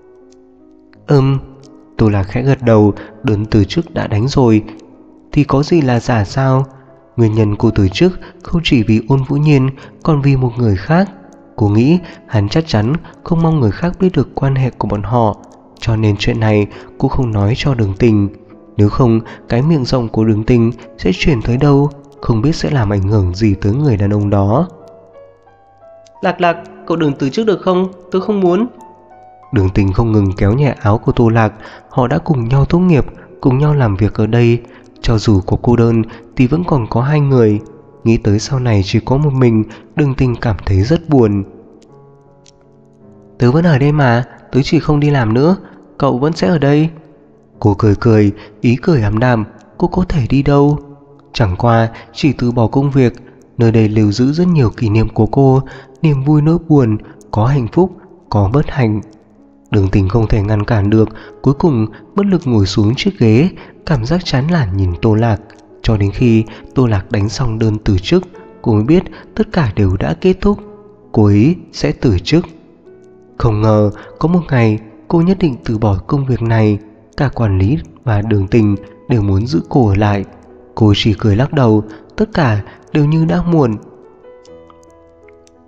Tô Lạc khẽ gật đầu. Đơn từ chức đã đánh rồi thì có gì là giả sao? Nguyên nhân cô từ chức không chỉ vì Ôn Vũ Nhiên, còn vì một người khác. Cô nghĩ hắn chắc chắn không mong người khác biết được quan hệ của bọn họ, cho nên chuyện này cô không nói cho Đường Tình. Nếu không, cái miệng rộng của Đường Tình sẽ chuyển tới đâu, không biết sẽ làm ảnh hưởng gì tới người đàn ông đó. Lạc, cậu đừng từ chức được không? Tôi không muốn. Đường Tình không ngừng kéo nhẹ áo của Tô Lạc. Họ đã cùng nhau tốt nghiệp, cùng nhau làm việc ở đây. Cho dù có cô đơn thì vẫn còn có hai người. Nghĩ tới sau này chỉ có một mình, Đường Tình cảm thấy rất buồn. Tớ vẫn ở đây mà, tớ chỉ không đi làm nữa. Cậu vẫn sẽ ở đây. Cô cười, ý cười ảm đạm. Cô có thể đi đâu? Chẳng qua chỉ từ bỏ công việc. Nơi đây lưu giữ rất nhiều kỷ niệm của cô, niềm vui nỗi buồn, có hạnh phúc, có bất hạnh. Đường Tình không thể ngăn cản được, cuối cùng bất lực ngồi xuống chiếc ghế, cảm giác chán nản nhìn Tô Lạc. Cho đến khi Tô Lạc đánh xong đơn từ chức, cô mới biết tất cả đều đã kết thúc. Cô ấy sẽ từ chức. Không ngờ có một ngày cô nhất định từ bỏ công việc này. Cả quản lý và Đường Tình đều muốn giữ cô ở lại. Cô chỉ cười lắc đầu, tất cả đều như đã muộn.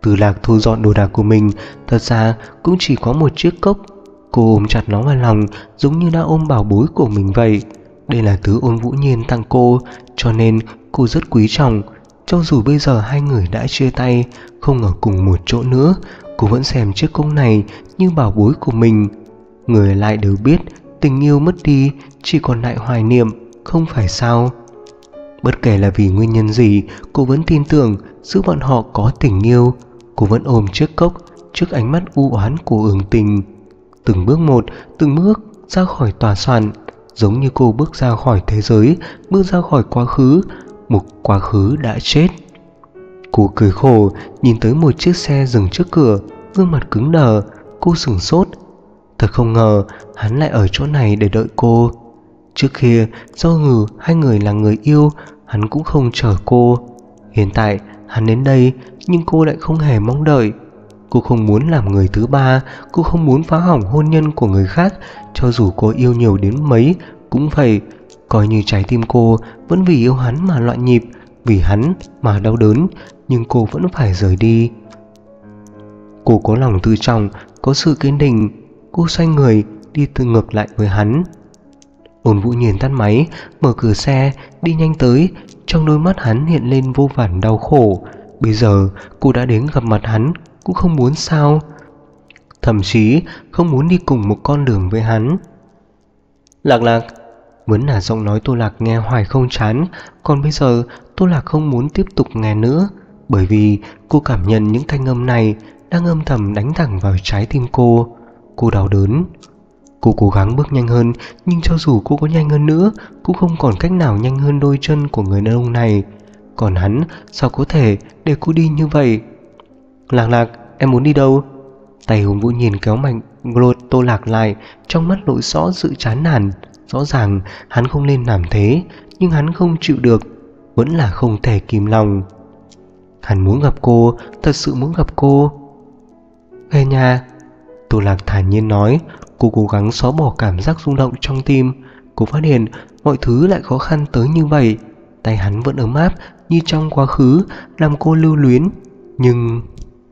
Từ Lạc thu dọn đồ đạc của mình, thật ra cũng chỉ có một chiếc cốc. Cô ôm chặt nó vào lòng, giống như đã ôm bảo bối của mình vậy. Đây là thứ Ôn Vũ Nhiên tặng cô, cho nên cô rất quý trọng. Cho dù bây giờ hai người đã chia tay, không ở cùng một chỗ nữa, cô vẫn xem chiếc cốc này như bảo bối của mình. Người lại đều biết tình yêu mất đi, chỉ còn lại hoài niệm, không phải sao? Bất kể là vì nguyên nhân gì, cô vẫn tin tưởng giữa bọn họ có tình yêu. Cô vẫn ôm chiếc cốc trước ánh mắt u oán của Ưng Tình. Từng bước một, từng bước ra khỏi tòa soạn, giống như cô bước ra khỏi thế giới, bước ra khỏi quá khứ, một quá khứ đã chết. Cô cười khổ nhìn tới một chiếc xe dừng trước cửa, gương mặt cứng đờ. Cô sửng sốt. Thật không ngờ hắn lại ở chỗ này để đợi cô. Trước kia do hai người là người yêu, hắn cũng không chờ cô. Hiện tại hắn đến đây, nhưng cô lại không hề mong đợi. Cô không muốn làm người thứ ba, cô không muốn phá hỏng hôn nhân của người khác. Cho dù cô yêu nhiều đến mấy cũng phải coi như trái tim cô vẫn vì yêu hắn mà loạn nhịp, vì hắn mà đau đớn, nhưng cô vẫn phải rời đi. Cô có lòng tự trọng, có sự kiên định. Cô xoay người đi từ ngược lại với hắn. Ôn Vũ Nhiên tắt máy, mở cửa xe, đi nhanh tới. Trong đôi mắt hắn hiện lên vô vàn đau khổ. Bây giờ cô đã đến gặp mặt hắn, cũng không muốn sao, thậm chí không muốn đi cùng một con đường với hắn. Lạc Lạc. Vẫn là giọng nói Tô Lạc nghe hoài không chán. Còn bây giờ Tô Lạc không muốn tiếp tục nghe nữa, bởi vì cô cảm nhận những thanh âm này đang âm thầm đánh thẳng vào trái tim cô. Cô đau đớn. Cô cố gắng bước nhanh hơn, nhưng cho dù cô có nhanh hơn nữa, cũng không còn cách nào nhanh hơn đôi chân của người đàn ông này. Còn hắn sao có thể để cô đi như vậy? Lạc Lạc, em muốn đi đâu? Tay Ôn Vũ Nhiên kéo mạnh Tô Lạc lại, trong mắt lộ rõ sự chán nản. Rõ ràng hắn không nên làm thế, nhưng hắn không chịu được, vẫn là không thể kìm lòng. Hắn muốn gặp cô, thật sự muốn gặp cô. Về nhà. Tô Lạc thản nhiên nói. Cô cố gắng xóa bỏ cảm giác rung động trong tim. Cô phát hiện mọi thứ lại khó khăn tới như vậy. Tay hắn vẫn ấm áp như trong quá khứ, làm cô lưu luyến. Nhưng...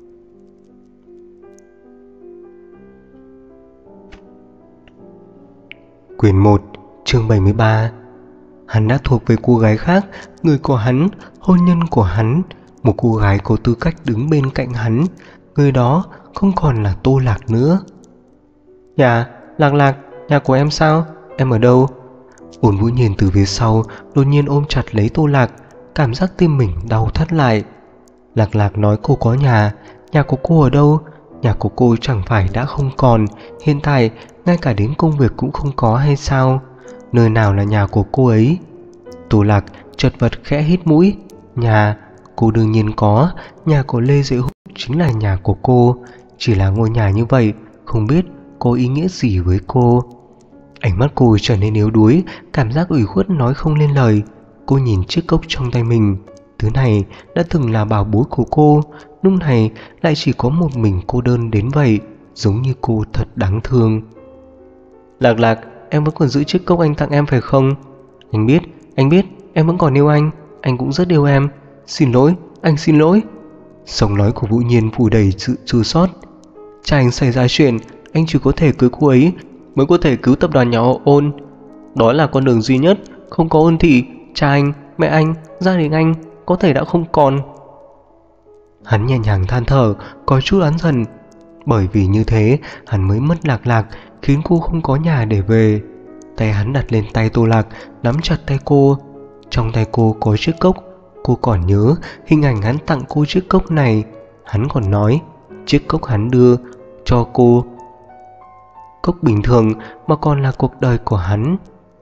Quyển 1, chương 73. Hắn đã thuộc về cô gái khác, người của hắn, hôn nhân của hắn, một cô gái có tư cách đứng bên cạnh hắn. Người đó không còn là Tô Lạc nữa. Lạc Lạc, nhà của em sao? Em ở đâu? Ôn Vũ Nhiên từ phía sau đột nhiên ôm chặt lấy Tô Lạc, cảm giác tim mình đau thắt lại. Lạc Lạc nói cô có nhà. Nhà của cô ở đâu? Nhà của cô chẳng phải đã không còn, hiện tại ngay cả đến công việc cũng không có hay sao? Nơi nào là nhà của cô ấy? Tô Lạc chật vật khẽ hít mũi. Nhà, cô đương nhiên có. Nhà của Lê Dễ Húc chính là nhà của cô. Chỉ là ngôi nhà như vậy, không biết có ý nghĩa gì với cô. Ánh mắt cô trở nên yếu đuối, cảm giác ủy khuất nói không lên lời. Cô nhìn chiếc cốc trong tay mình. Thứ này đã từng là bảo bối của cô, lúc này lại chỉ có một mình cô đơn đến vậy, giống như cô thật đáng thương. Lạc Lạc, em vẫn còn giữ chiếc cốc anh tặng em phải không? Anh biết, em vẫn còn yêu anh cũng rất yêu em. Xin lỗi, anh xin lỗi. Giọng nói của Vũ Nhiên phủ đầy sự chua xót. Cha anh xảy ra chuyện, anh chỉ có thể cưới cô ấy mới có thể cứu tập đoàn nhà họ Ôn. Đó là con đường duy nhất, không có Ôn thị, cha anh, mẹ anh, gia đình anh có thể đã không còn. Hắn nhẹ nhàng than thở, có chút oán giận. Bởi vì như thế, hắn mới mất Lạc Lạc, khiến cô không có nhà để về. Tay hắn đặt lên tay Tô Lạc, nắm chặt tay cô. Trong tay cô có chiếc cốc. Cô còn nhớ hình ảnh hắn tặng cô chiếc cốc này. Hắn còn nói chiếc cốc hắn đưa cho cô, cốc bình thường mà còn là cuộc đời của hắn.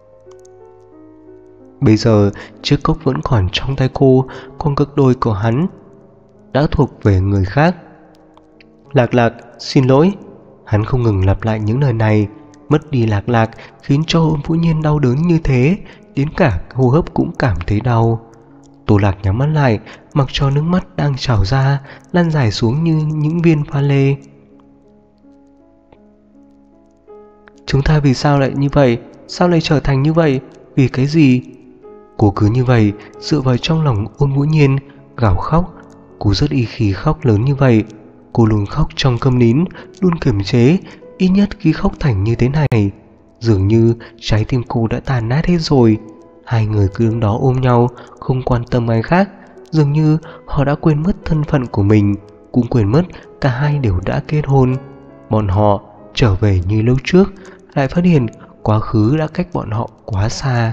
Bây giờ chiếc cốc vẫn còn trong tay cô, còn cực đôi của hắn đã thuộc về người khác. Lạc Lạc, xin lỗi. Hắn không ngừng lặp lại những lời này. Mất đi Lạc Lạc khiến cho Ôn Vũ Nhiên đau đớn như thế, đến cả hô hấp cũng cảm thấy đau. Tô Lạc nhắm mắt lại, mặc cho nước mắt đang trào ra, lan dài xuống như những viên pha lê. Chúng ta vì sao lại như vậy? Sao lại trở thành như vậy? Vì cái gì? Cô cứ như vậy dựa vào trong lòng Ôn Vũ Nhiên, gào khóc. Cô rất ít khi khóc lớn như vậy. Cô luôn khóc trong câm nín, luôn kiềm chế. Ít nhất khi khóc thành như thế này, dường như trái tim cô đã tàn nát hết rồi. Hai người cứ đứng đó ôm nhau, không quan tâm ai khác. Dường như họ đã quên mất thân phận của mình, cũng quên mất cả hai đều đã kết hôn. Bọn họ trở về như lúc trước, lại phát hiện quá khứ đã cách bọn họ quá xa.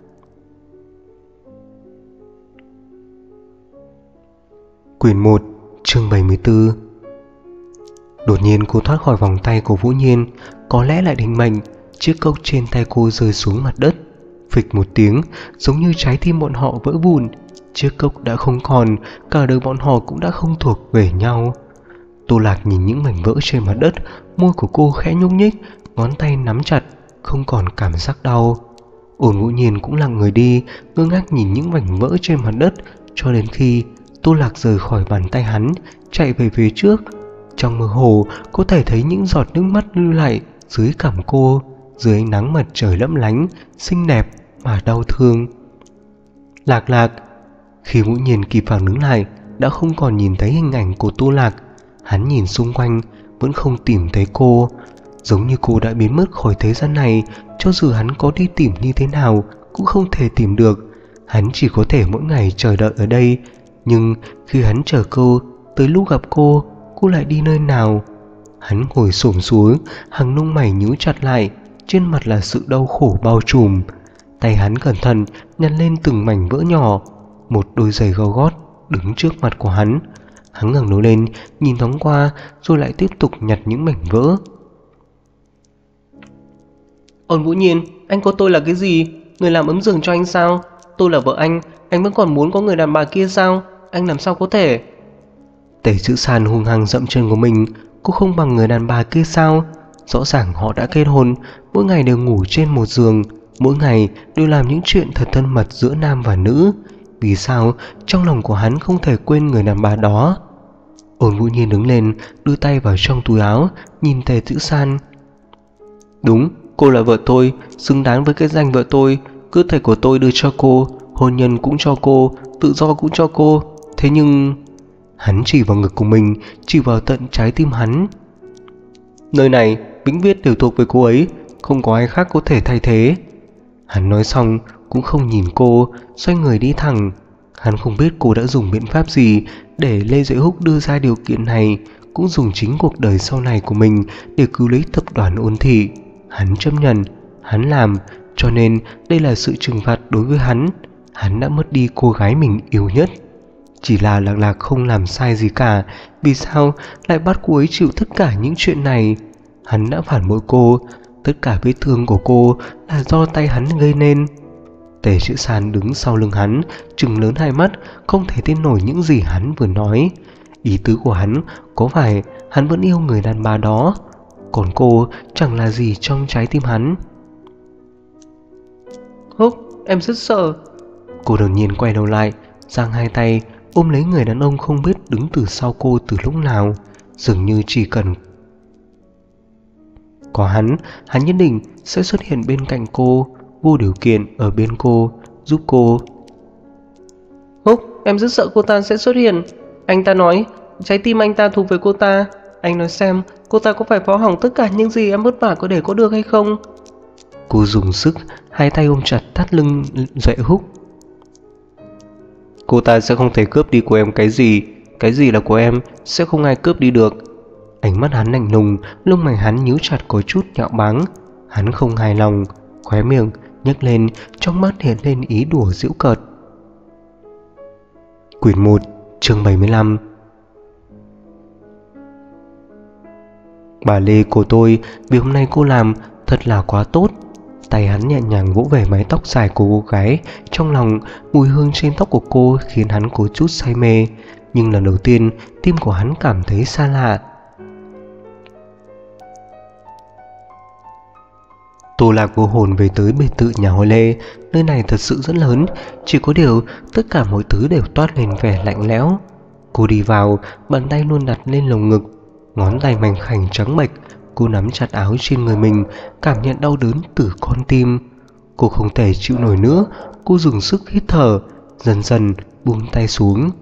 Quyển 1, chương 74. Đột nhiên cô thoát khỏi vòng tay của Vũ Nhiên, có lẽ lại định mệnh. Chiếc cốc trên tay cô rơi xuống mặt đất, phịch một tiếng, giống như trái tim bọn họ vỡ vụn. Chiếc cốc đã không còn, cả đời bọn họ cũng đã không thuộc về nhau. Tô Lạc nhìn những mảnh vỡ trên mặt đất, môi của cô khẽ nhúc nhích, ngón tay nắm chặt, không còn cảm giác đau. Ôn Vũ Nhiên cũng lặng người đi, ngơ ngác nhìn những mảnh vỡ trên mặt đất, cho đến khi Tô Lạc rời khỏi bàn tay hắn, chạy về phía trước. Trong mơ hồ có thể thấy những giọt nước mắt lưu lại dưới cằm cô, dưới ánh nắng mặt trời lấp lánh, xinh đẹp mà đau thương. Lạc Lạc. Khi Vũ Nhiên kịp phản ứng lại, đã không còn nhìn thấy hình ảnh của Tô Lạc. Hắn nhìn xung quanh, vẫn không tìm thấy cô, giống như cô đã biến mất khỏi thế gian này. Cho dù hắn có đi tìm như thế nào cũng không thể tìm được. Hắn chỉ có thể mỗi ngày chờ đợi ở đây. Nhưng khi hắn chờ cô, tới lúc gặp cô lại đi nơi nào? Hắn ngồi xổm xuống, hàng lông mày nhíu chặt lại, trên mặt là sự đau khổ bao trùm. Tay hắn cẩn thận nhặt lên từng mảnh vỡ nhỏ. Một đôi giày cao gót đứng trước mặt của hắn. Hắn ngẩng đầu lên, nhìn thoáng qua, rồi lại tiếp tục nhặt những mảnh vỡ. Ôn Vũ Nhiên, anh có tôi là cái gì? Người làm ấm giường cho anh sao? Tôi là vợ anh vẫn còn muốn có người đàn bà kia sao? Anh làm sao có thể? Tề Chữ San hung hăng dậm chân của mình. Cô không bằng người đàn bà kia sao? Rõ ràng họ đã kết hôn, mỗi ngày đều ngủ trên một giường, mỗi ngày đều làm những chuyện thật thân mật giữa nam và nữ. Vì sao trong lòng của hắn không thể quên người đàn bà đó? Ôn Vũ Nhiên đứng lên, đưa tay vào trong túi áo, nhìn Tề Chữ San. Đúng, cô là vợ tôi, xứng đáng với cái danh vợ tôi. Cơ thể của tôi đưa cho cô, hôn nhân cũng cho cô, tự do cũng cho cô. Thế nhưng... Hắn chỉ vào ngực của mình, chỉ vào tận trái tim hắn. Nơi này vĩnh viễn đều thuộc về cô ấy, không có ai khác có thể thay thế. Hắn nói xong cũng không nhìn cô, xoay người đi thẳng. Hắn không biết cô đã dùng biện pháp gì để Lê Duệ Húc đưa ra điều kiện này, cũng dùng chính cuộc đời sau này của mình để cứu lấy tập đoàn Ôn Thị. Hắn chấp nhận, hắn làm, cho nên đây là sự trừng phạt đối với hắn. Hắn đã mất đi cô gái mình yêu nhất. Chỉ là Lạc Lạc không làm sai gì cả, vì sao lại bắt cô ấy chịu tất cả những chuyện này? Hắn đã phản bội cô, tất cả vết thương của cô là do tay hắn gây nên. Tề Chữ San đứng sau lưng hắn, trừng lớn hai mắt, không thể tin nổi những gì hắn vừa nói. Ý tứ của hắn có phải hắn vẫn yêu người đàn bà đó, còn cô chẳng là gì trong trái tim hắn. Húc, em rất sợ. Cô đột nhiên quay đầu lại, giang hai tay ôm lấy người đàn ông không biết đứng từ sau cô từ lúc nào. Dường như chỉ cần có hắn nhất định sẽ xuất hiện bên cạnh cô, vô điều kiện ở bên cô, giúp cô. Húc, em rất sợ cô ta sẽ xuất hiện. Anh ta nói trái tim anh ta thuộc về cô ta. Anh nói xem cô ta có phải phá hỏng tất cả những gì em vất vả có để có được hay không? Cô dùng sức, hai tay ôm chặt thắt lưng Duệ Húc. Cô ta sẽ không thể cướp đi của em cái gì là của em sẽ không ai cướp đi được. Ánh mắt hắn lạnh lùng, lông mày hắn nhíu chặt có chút nhạo báng. Hắn không hài lòng, khóe miệng nhếch lên, trong mắt hiện lên ý đùa giễu cợt. Quyển 1, chương 75. Bà Lê của tôi, vì hôm nay cô làm thật là quá tốt. Tay hắn nhẹ nhàng vỗ về mái tóc dài của cô gái. Trong lòng, mùi hương trên tóc của cô khiến hắn có chút say mê. Nhưng lần đầu tiên, tim của hắn cảm thấy xa lạ. Tô Lạc vô hồn về tới biệt thự nhà họ Lê. Nơi này thật sự rất lớn, chỉ có điều tất cả mọi thứ đều toát lên vẻ lạnh lẽo. Cô đi vào, bàn tay luôn đặt lên lồng ngực, ngón tay mảnh khảnh trắng bệch. Cô nắm chặt áo trên người mình, cảm nhận đau đớn từ con tim. Cô không thể chịu nổi nữa, cô dùng sức hít thở, dần dần buông tay xuống.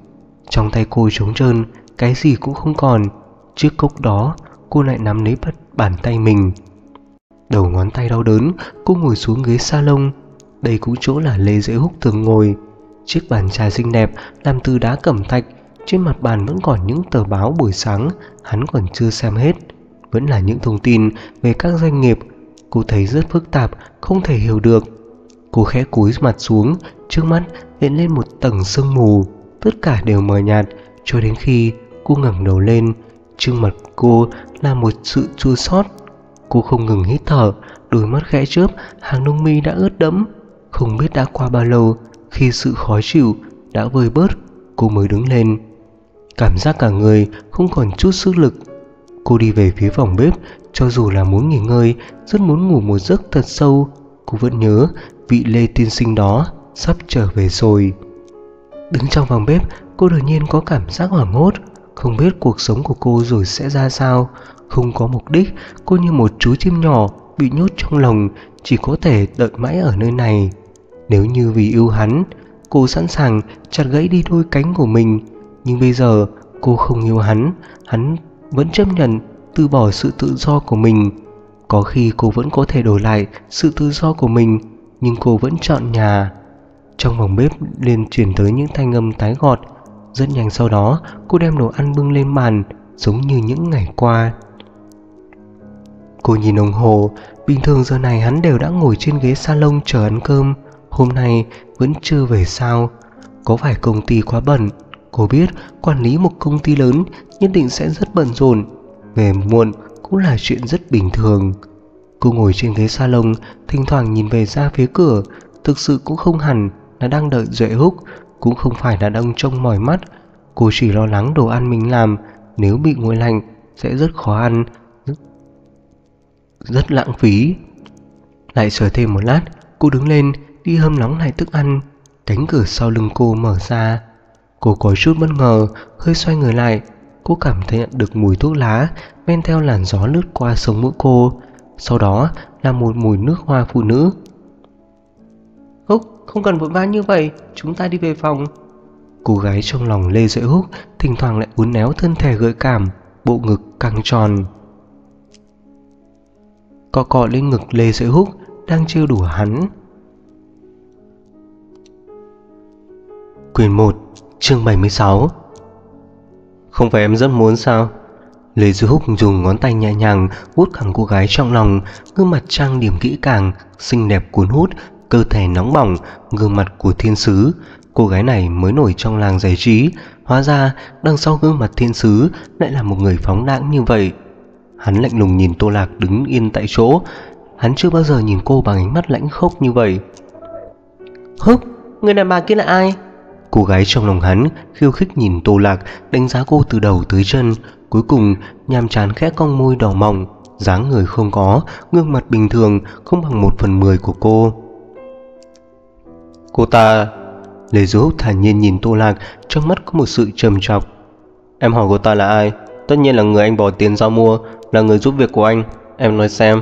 Trong tay cô trống trơn, cái gì cũng không còn. Chiếc cốc đó cô lại nắm lấy bàn tay mình. Đầu ngón tay đau đớn, cô ngồi xuống ghế salon. Đây cũng chỗ là Lê Dễ Húc thường ngồi. Chiếc bàn trà xinh đẹp làm từ đá cẩm thạch. Trên mặt bàn vẫn còn những tờ báo buổi sáng hắn còn chưa xem hết, vẫn là những thông tin về các doanh nghiệp. Cô thấy rất phức tạp, không thể hiểu được. Cô khẽ cúi mặt xuống, trước mắt hiện lên một tầng sương mù. Tất cả đều mờ nhạt cho đến khi cô ngẩng đầu lên. Trước mặt cô là một sự chua xót. Cô không ngừng hít thở, đôi mắt khẽ chớp, hàng lông mi đã ướt đẫm. Không biết đã qua bao lâu, khi sự khó chịu đã vơi bớt, cô mới đứng lên. Cảm giác cả người không còn chút sức lực. Cô đi về phía phòng bếp, cho dù là muốn nghỉ ngơi, rất muốn ngủ một giấc thật sâu. Cô vẫn nhớ vị Lê tiên sinh đó sắp trở về rồi. Đứng trong phòng bếp, cô đột nhiên có cảm giác hoảng hốt. Không biết cuộc sống của cô rồi sẽ ra sao. Không có mục đích, cô như một chú chim nhỏ bị nhốt trong lồng, chỉ có thể đợi mãi ở nơi này. Nếu như vì yêu hắn, cô sẵn sàng chặt gãy đi đôi cánh của mình. Nhưng bây giờ cô không yêu hắn, hắn vẫn chấp nhận từ bỏ sự tự do của mình. Có khi cô vẫn có thể đổi lại sự tự do của mình, nhưng cô vẫn chọn nhà. Trong phòng bếp liền chuyển tới những thanh âm tái gọt. Rất nhanh sau đó, cô đem đồ ăn bưng lên bàn, giống như những ngày qua. Cô nhìn đồng hồ, bình thường giờ này hắn đều đã ngồi trên ghế salon chờ ăn cơm. Hôm nay vẫn chưa về sao? Có phải công ty quá bận? Cô biết quản lý một công ty lớn nhất định sẽ rất bận rộn. Về muộn cũng là chuyện rất bình thường. Cô ngồi trên ghế salon, thỉnh thoảng nhìn về ra phía cửa. Thực sự cũng không hẳn là đang đợi Duệ Húc, cũng không phải là đang trông mỏi mắt. Cô chỉ lo lắng đồ ăn mình làm nếu bị nguội lạnh sẽ rất khó ăn, rất lãng phí. Lại chờ thêm một lát, cô đứng lên đi hâm nóng lại thức ăn. Cánh cửa sau lưng cô mở ra. Cô có chút bất ngờ, hơi xoay người lại. Cô cảm thấy nhận được mùi thuốc lá men theo làn gió lướt qua sống mũi cô. Sau đó là một mùi nước hoa phụ nữ. Húc, không cần vội vã như vậy, chúng ta đi về phòng. Cô gái trong lòng Lê Duệ Húc thỉnh thoảng lại uốn éo thân thể gợi cảm, bộ ngực căng tròn. Cọ cọ lên ngực Lê Duệ Húc đang trêu đùa hắn. Quyển 1, chương 76. Không phải em rất muốn sao? Lê Duy Húc dùng ngón tay nhẹ nhàng vuốt cằm cô gái trong lòng, gương mặt trang điểm kỹ càng, xinh đẹp cuốn hút, cơ thể nóng bỏng, gương mặt của thiên sứ. Cô gái này mới nổi trong làng giải trí, hóa ra đằng sau gương mặt thiên sứ lại là một người phóng đãng như vậy. Hắn lạnh lùng nhìn Tô Lạc đứng yên tại chỗ. Hắn chưa bao giờ nhìn cô bằng ánh mắt lãnh khốc như vậy. Húc, người đàn bà kia là ai? Cô gái trong lòng hắn khiêu khích nhìn Tô Lạc, đánh giá cô từ đầu tới chân. Cuối cùng nhàm chán khẽ cong môi đỏ mọng. Dáng người không có, gương mặt bình thường, không bằng 1/10 của cô. Cô ta... Lê Duy Húc thản nhiên nhìn Tô Lạc, trong mắt có một sự trầm trọng. Em hỏi cô ta là ai? Tất nhiên là người anh bỏ tiền ra mua, là người giúp việc của anh. Em nói xem.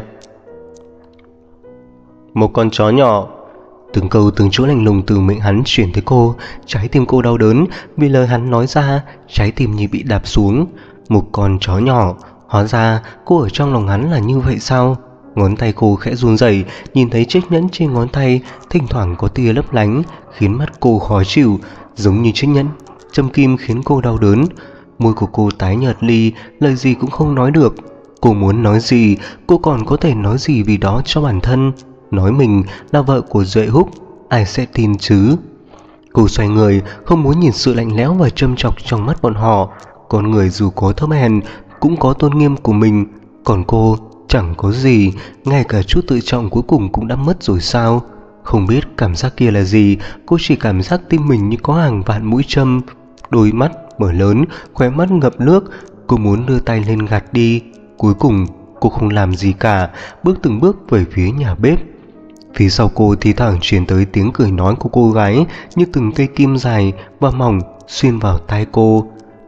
Một con chó nhỏ. Từng câu từng chữ lạnh lùng từ miệng hắn chuyển tới cô. Trái tim cô đau đớn vì lời hắn nói ra, trái tim như bị đạp xuống. Một con chó nhỏ. Hóa ra cô ở trong lòng hắn là như vậy sao? Ngón tay cô khẽ run rẩy, nhìn thấy chiếc nhẫn trên ngón tay thỉnh thoảng có tia lấp lánh, khiến mắt cô khó chịu, giống như chiếc nhẫn châm kim khiến cô đau đớn. Môi của cô tái nhợt li, lời gì cũng không nói được. Cô muốn nói gì, cô còn có thể nói gì vì đó cho bản thân. Nói mình là vợ của Duệ Húc, ai sẽ tin chứ? Cô xoay người, không muốn nhìn sự lạnh lẽo và châm chọc trong mắt bọn họ. Con người dù có thấp hèn cũng có tôn nghiêm của mình, còn cô chẳng có gì, ngay cả chút tự trọng cuối cùng cũng đã mất rồi sao? Không biết cảm giác kia là gì, cô chỉ cảm giác tim mình như có hàng vạn mũi châm. Đôi mắt mở lớn, khóe mắt ngập nước. Cô muốn đưa tay lên gạt đi. Cuối cùng cô không làm gì cả, bước từng bước về phía nhà bếp. Phía sau cô thì thoảng truyền tới tiếng cười nói của cô gái, như từng cây kim dài và mỏng xuyên vào tai cô.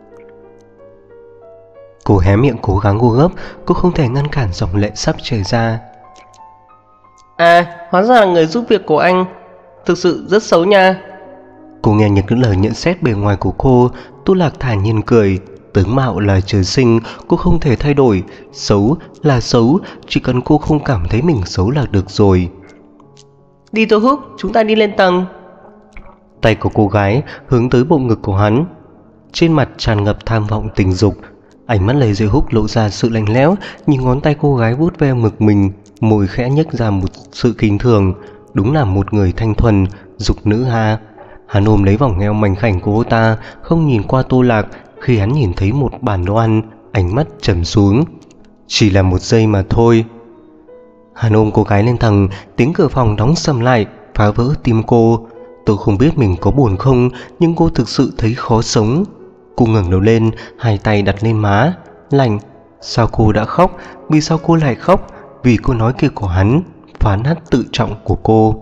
Cô hé miệng cố gắng hô hấp, cô không thể ngăn cản dòng lệ sắp chảy ra. À, hóa ra là người giúp việc của anh. Thực sự rất xấu nha. Cô nghe những lời nhận xét bề ngoài của cô. Tô Lạc thản nhiên cười. Tướng mạo là trời sinh, cô không thể thay đổi. Xấu là xấu, chỉ cần cô không cảm thấy mình xấu là được rồi. Đi Tô Húc, chúng ta đi lên tầng. Tay của cô gái hướng tới bộ ngực của hắn, trên mặt tràn ngập tham vọng tình dục. Ánh mắt Lê Duy Húc lộ ra sự lạnh lẽo, nhìn ngón tay cô gái vuốt ve ngực mình, môi khẽ nhếch ra một sự khinh thường. Đúng là một người thanh thuần, dục nữ ha. Hắn ôm lấy vòng eo mảnh khảnh của cô ta, không nhìn qua Tô Lạc. Khi hắn nhìn thấy một bàn đồ ăn, ánh mắt trầm xuống. Chỉ là một giây mà thôi. Hắn ôm cô gái lên tầng, tiếng cửa phòng đóng sầm lại, phá vỡ tim cô. Tôi không biết mình có buồn không, nhưng cô thực sự thấy khó sống. Cô ngẩng đầu lên, hai tay đặt lên má. Lạnh. Sao cô đã khóc? Vì sao cô lại khóc? Vì câu nói kia của hắn phá nát tự trọng của cô.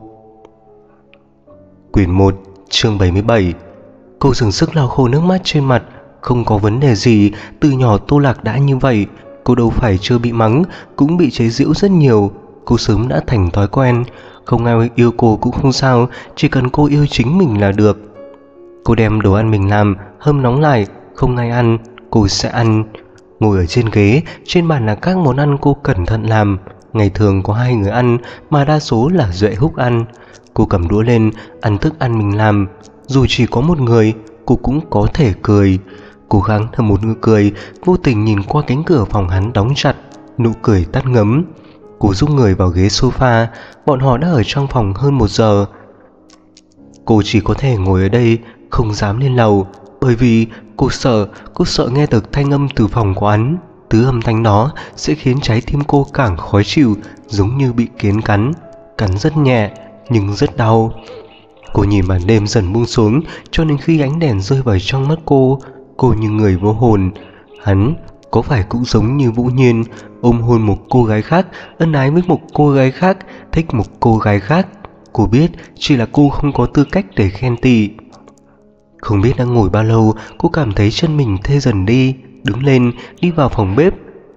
Quyển 1, chương 77. Cô dừng sức lau khô nước mắt trên mặt. Không có vấn đề gì, từ nhỏ Tô Lạc đã như vậy. Cô đâu phải chưa bị mắng, cũng bị chế giễu rất nhiều. Cô sớm đã thành thói quen. Không ai yêu cô cũng không sao, chỉ cần cô yêu chính mình là được. Cô đem đồ ăn mình làm hâm nóng lại, không ai ăn, cô sẽ ăn. Ngồi ở trên ghế, trên bàn là các món ăn cô cẩn thận làm. Ngày thường có 2 người ăn, mà đa số là Duệ Húc ăn. Cô cầm đũa lên, ăn thức ăn mình làm. Dù chỉ có một người, cô cũng có thể cười. Cố gắng là một nụ cười, vô tình nhìn qua cánh cửa phòng hắn đóng chặt, nụ cười tắt ngấm. Cô giúp người vào ghế sofa. Bọn họ đã ở trong phòng hơn 1 giờ. Cô chỉ có thể ngồi ở đây, không dám lên lầu, bởi vì cô sợ nghe được thanh âm từ phòng của hắn. Thứ âm thanh đó sẽ khiến trái tim cô càng khó chịu, giống như bị kiến cắn. Cắn rất nhẹ, nhưng rất đau. Cô nhìn màn đêm dần buông xuống, cho đến khi ánh đèn rơi vào trong mắt cô như người vô hồn. Hắn có phải cũng giống như Vũ Nhiên, ôm hôn một cô gái khác, ân ái với một cô gái khác, thích một cô gái khác. Cô biết chỉ là cô không có tư cách để khen tị. Không biết đã ngồi bao lâu, cô cảm thấy chân mình tê dần đi. Đứng lên, đi vào phòng bếp,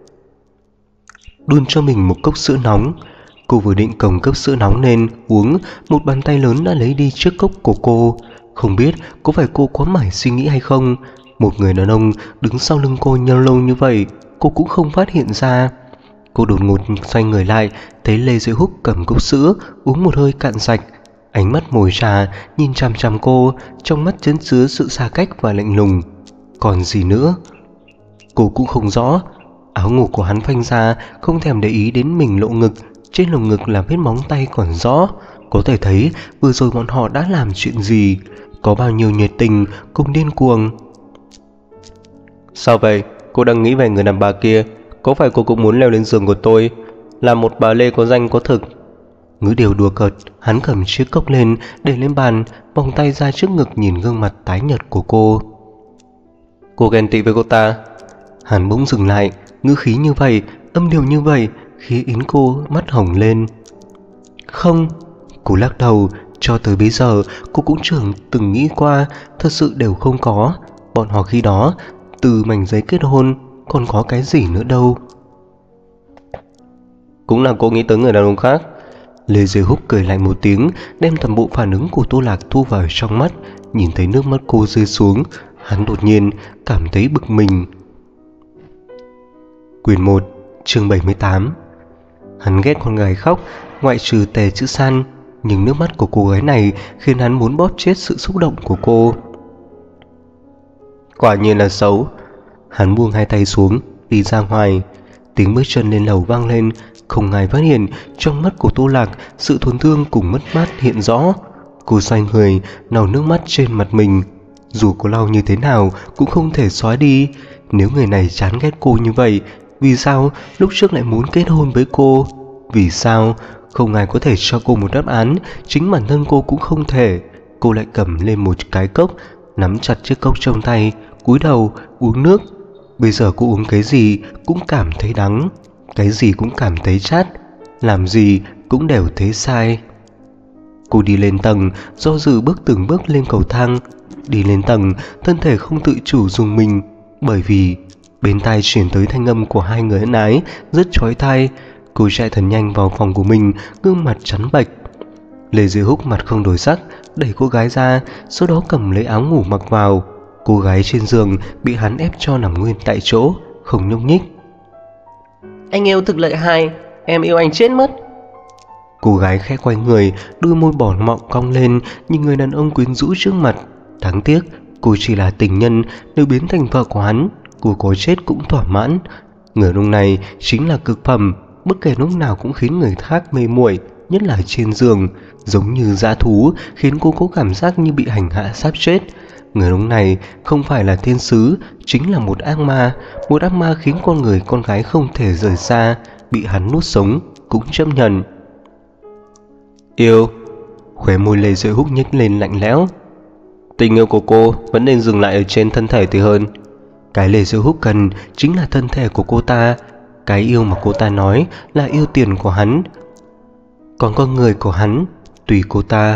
đun cho mình một cốc sữa nóng. Cô vừa định cầm cốc sữa nóng lên uống, một bàn tay lớn đã lấy đi chiếc cốc của cô. Không biết có phải cô quá mải suy nghĩ hay không, một người đàn ông đứng sau lưng cô lâu như vậy, cô cũng không phát hiện ra. Cô đột ngột xoay người lại, thấy Lê Duy Húc cầm cốc sữa, uống một hơi cạn sạch. Ánh mắt mồi trà nhìn chằm chằm cô, trong mắt chứa chứa sự xa cách và lạnh lùng. Còn gì nữa? Cô cũng không rõ. Áo ngủ của hắn phanh ra, không thèm để ý đến mình lộ ngực. Trên lồng ngực là vết móng tay còn rõ. Có thể thấy vừa rồi bọn họ đã làm chuyện gì, có bao nhiêu nhiệt tình cùng điên cuồng. Sao vậy? Cô đang nghĩ về người đàn bà kia. Có phải cô cũng muốn leo lên giường của tôi, là một bà Lê có danh có thực? Ngữ điều đùa cợt, hắn cầm chiếc cốc lên, để lên bàn, vòng tay ra trước ngực nhìn gương mặt tái nhợt của cô. Cô ghen tị với cô ta? Hắn bỗng dừng lại, ngữ khí như vậy, âm điệu như vậy, khiến cô mắt hồng lên. Không, cô lắc đầu. Cho tới bây giờ cô cũng chưa từng nghĩ qua, thật sự đều không có. Bọn họ khi đó từ mảnh giấy kết hôn, còn có cái gì nữa đâu. Cũng là cô nghĩ tới người đàn ông khác. Lê Duy Húc cười lạnh một tiếng, đem toàn bộ phản ứng của Tô Lạc thu vào trong mắt. Nhìn thấy nước mắt cô rơi xuống, hắn đột nhiên cảm thấy bực mình. Quyển 1, chương 78. Hắn ghét con gái khóc, ngoại trừ Tề Chữ San, nhưng nước mắt của cô gái này khiến hắn muốn bóp chết sự xúc động của cô. Quả nhiên là xấu. Hắn buông hai tay xuống, đi ra ngoài. Tiếng bước chân lên lầu vang lên, không ai phát hiện. Trong mắt của Tô Lạc, sự tổn thương cùng mất mát hiện rõ. Cô xoay người, lau nước mắt trên mặt mình. Dù có lau như thế nào cũng không thể xóa đi. Nếu người này chán ghét cô như vậy, vì sao lúc trước lại muốn kết hôn với cô? Vì sao không ai có thể cho cô một đáp án, chính bản thân cô cũng không thể. Cô lại cầm lên một cái cốc, nắm chặt chiếc cốc trong tay, cúi đầu uống nước. Bây giờ cô uống cái gì cũng cảm thấy đắng, cái gì cũng cảm thấy chát, làm gì cũng đều thấy sai. Cô đi lên tầng, do dự bước từng bước lên cầu thang. Đi lên tầng, thân thể không tự chủ rùng mình, bởi vì bên tai truyền tới thanh âm của hai người ân ái rất chói tai. Cô chạy thật nhanh vào phòng của mình, gương mặt trắng bệch. Lê Duy Húc mặt không đổi sắc, đẩy cô gái ra, sau đó cầm lấy áo ngủ mặc vào. Cô gái trên giường bị hắn ép cho nằm nguyên tại chỗ, không nhúc nhích. Anh yêu thực lợi hại, em yêu anh chết mất. Cô gái khẽ quay người, đôi môi bỏ mọng cong lên, nhìn người đàn ông quyến rũ trước mặt. Đáng tiếc, cô chỉ là tình nhân, nếu biến thành vợ của hắn, cô có chết cũng thỏa mãn. Người đàn ông này chính là cực phẩm, bất kể lúc nào cũng khiến người khác mê muội, nhất là trên giường, giống như dã thú, khiến cô có cảm giác như bị hành hạ sắp chết. Người đàn ông này không phải là thiên sứ, chính là một ác ma khiến con người con gái không thể rời xa, bị hắn nuốt sống cũng chấp nhận. Yêu. Khóe môi Lê Duy Húc nhếch lên lạnh lẽo. Tình yêu của cô vẫn nên dừng lại ở trên thân thể thì hơn. Cái Lê Duy Húc cần chính là thân thể của cô ta. Cái yêu mà cô ta nói là yêu tiền của hắn, còn con người của hắn tùy cô ta.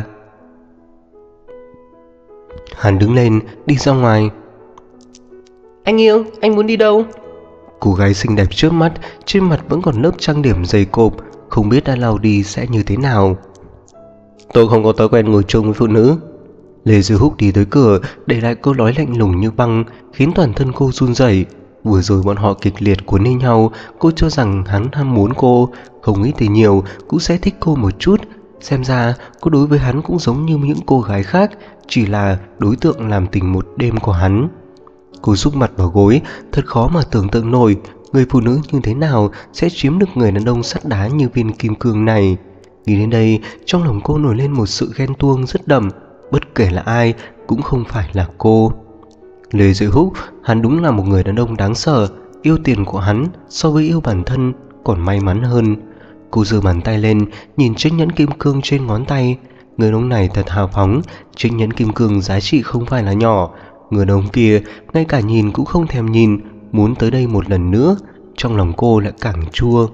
Hắn đứng lên đi ra ngoài. Anh yêu, anh muốn đi đâu? Cô gái xinh đẹp trước mắt, trên mặt vẫn còn lớp trang điểm dày cộp, không biết đã lau đi sẽ như thế nào. Tôi không có thói quen ngồi chung với phụ nữ. Lê Duy Húc đi tới cửa, để lại câu nói lạnh lùng như băng, khiến toàn thân cô run rẩy. Vừa rồi bọn họ kịch liệt cuốn lên nhau, cô cho rằng hắn ham muốn cô, không nghĩ thì nhiều cũng sẽ thích cô một chút. Xem ra cô đối với hắn cũng giống như những cô gái khác, chỉ là đối tượng làm tình một đêm của hắn. Cô súc mặt vào gối, thật khó mà tưởng tượng nổi người phụ nữ như thế nào sẽ chiếm được người đàn ông sắt đá như viên kim cương này. Nghĩ đến đây, trong lòng cô nổi lên một sự ghen tuông rất đậm, bất kể là ai cũng không phải là cô. Lê Duy Húc, hắn đúng là một người đàn ông đáng sợ, yêu tiền của hắn so với yêu bản thân còn may mắn hơn. Cô giơ bàn tay lên, nhìn chiếc nhẫn kim cương trên ngón tay. Người đàn ông này thật hào phóng, chiếc nhẫn kim cương giá trị không phải là nhỏ. Người đàn ông kia ngay cả nhìn cũng không thèm nhìn, muốn tới đây một lần nữa. Trong lòng cô lại càng chua.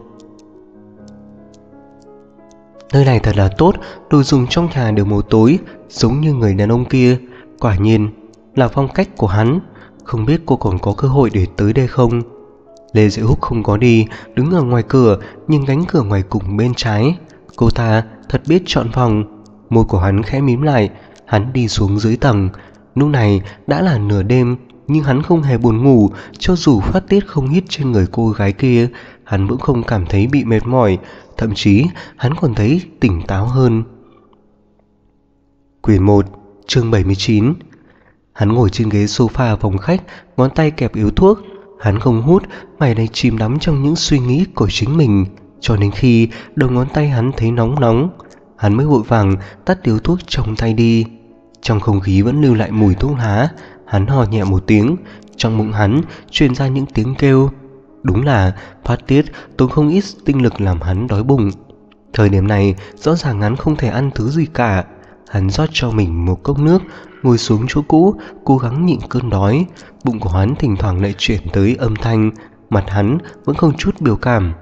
Nơi này thật là tốt, đồ dùng trong nhà đều màu tối, giống như người đàn ông kia. Quả nhiên là phong cách của hắn. Không biết cô còn có cơ hội để tới đây không? Lê Duy Húc không có đi, đứng ở ngoài cửa, nhìn cánh cửa ngoài cùng bên trái. Cô ta thật biết chọn phòng. Môi của hắn khẽ mím lại, hắn đi xuống dưới tầng. Lúc này đã là nửa đêm, nhưng hắn không hề buồn ngủ. Cho dù phát tiết không hít trên người cô gái kia, hắn cũng không cảm thấy bị mệt mỏi. Thậm chí hắn còn thấy tỉnh táo hơn. Quyển 1, chương 79. Hắn ngồi trên ghế sofa phòng khách, ngón tay kẹp điếu thuốc. Hắn không hút, mày này chìm đắm trong những suy nghĩ của chính mình. Cho đến khi đầu ngón tay hắn thấy nóng nóng, hắn mới vội vàng tắt điếu thuốc trong tay đi. Trong không khí vẫn lưu lại mùi thuốc lá. Hắn hò nhẹ một tiếng, trong bụng hắn truyền ra những tiếng kêu. Đúng là phát tiết tốn không ít tinh lực làm hắn đói bụng. Thời điểm này rõ ràng hắn không thể ăn thứ gì cả. Hắn rót cho mình một cốc nước, ngồi xuống chỗ cũ, cố gắng nhịn cơn đói. Bụng của hắn thỉnh thoảng lại chuyển tới âm thanh, mặt hắn vẫn không chút biểu cảm.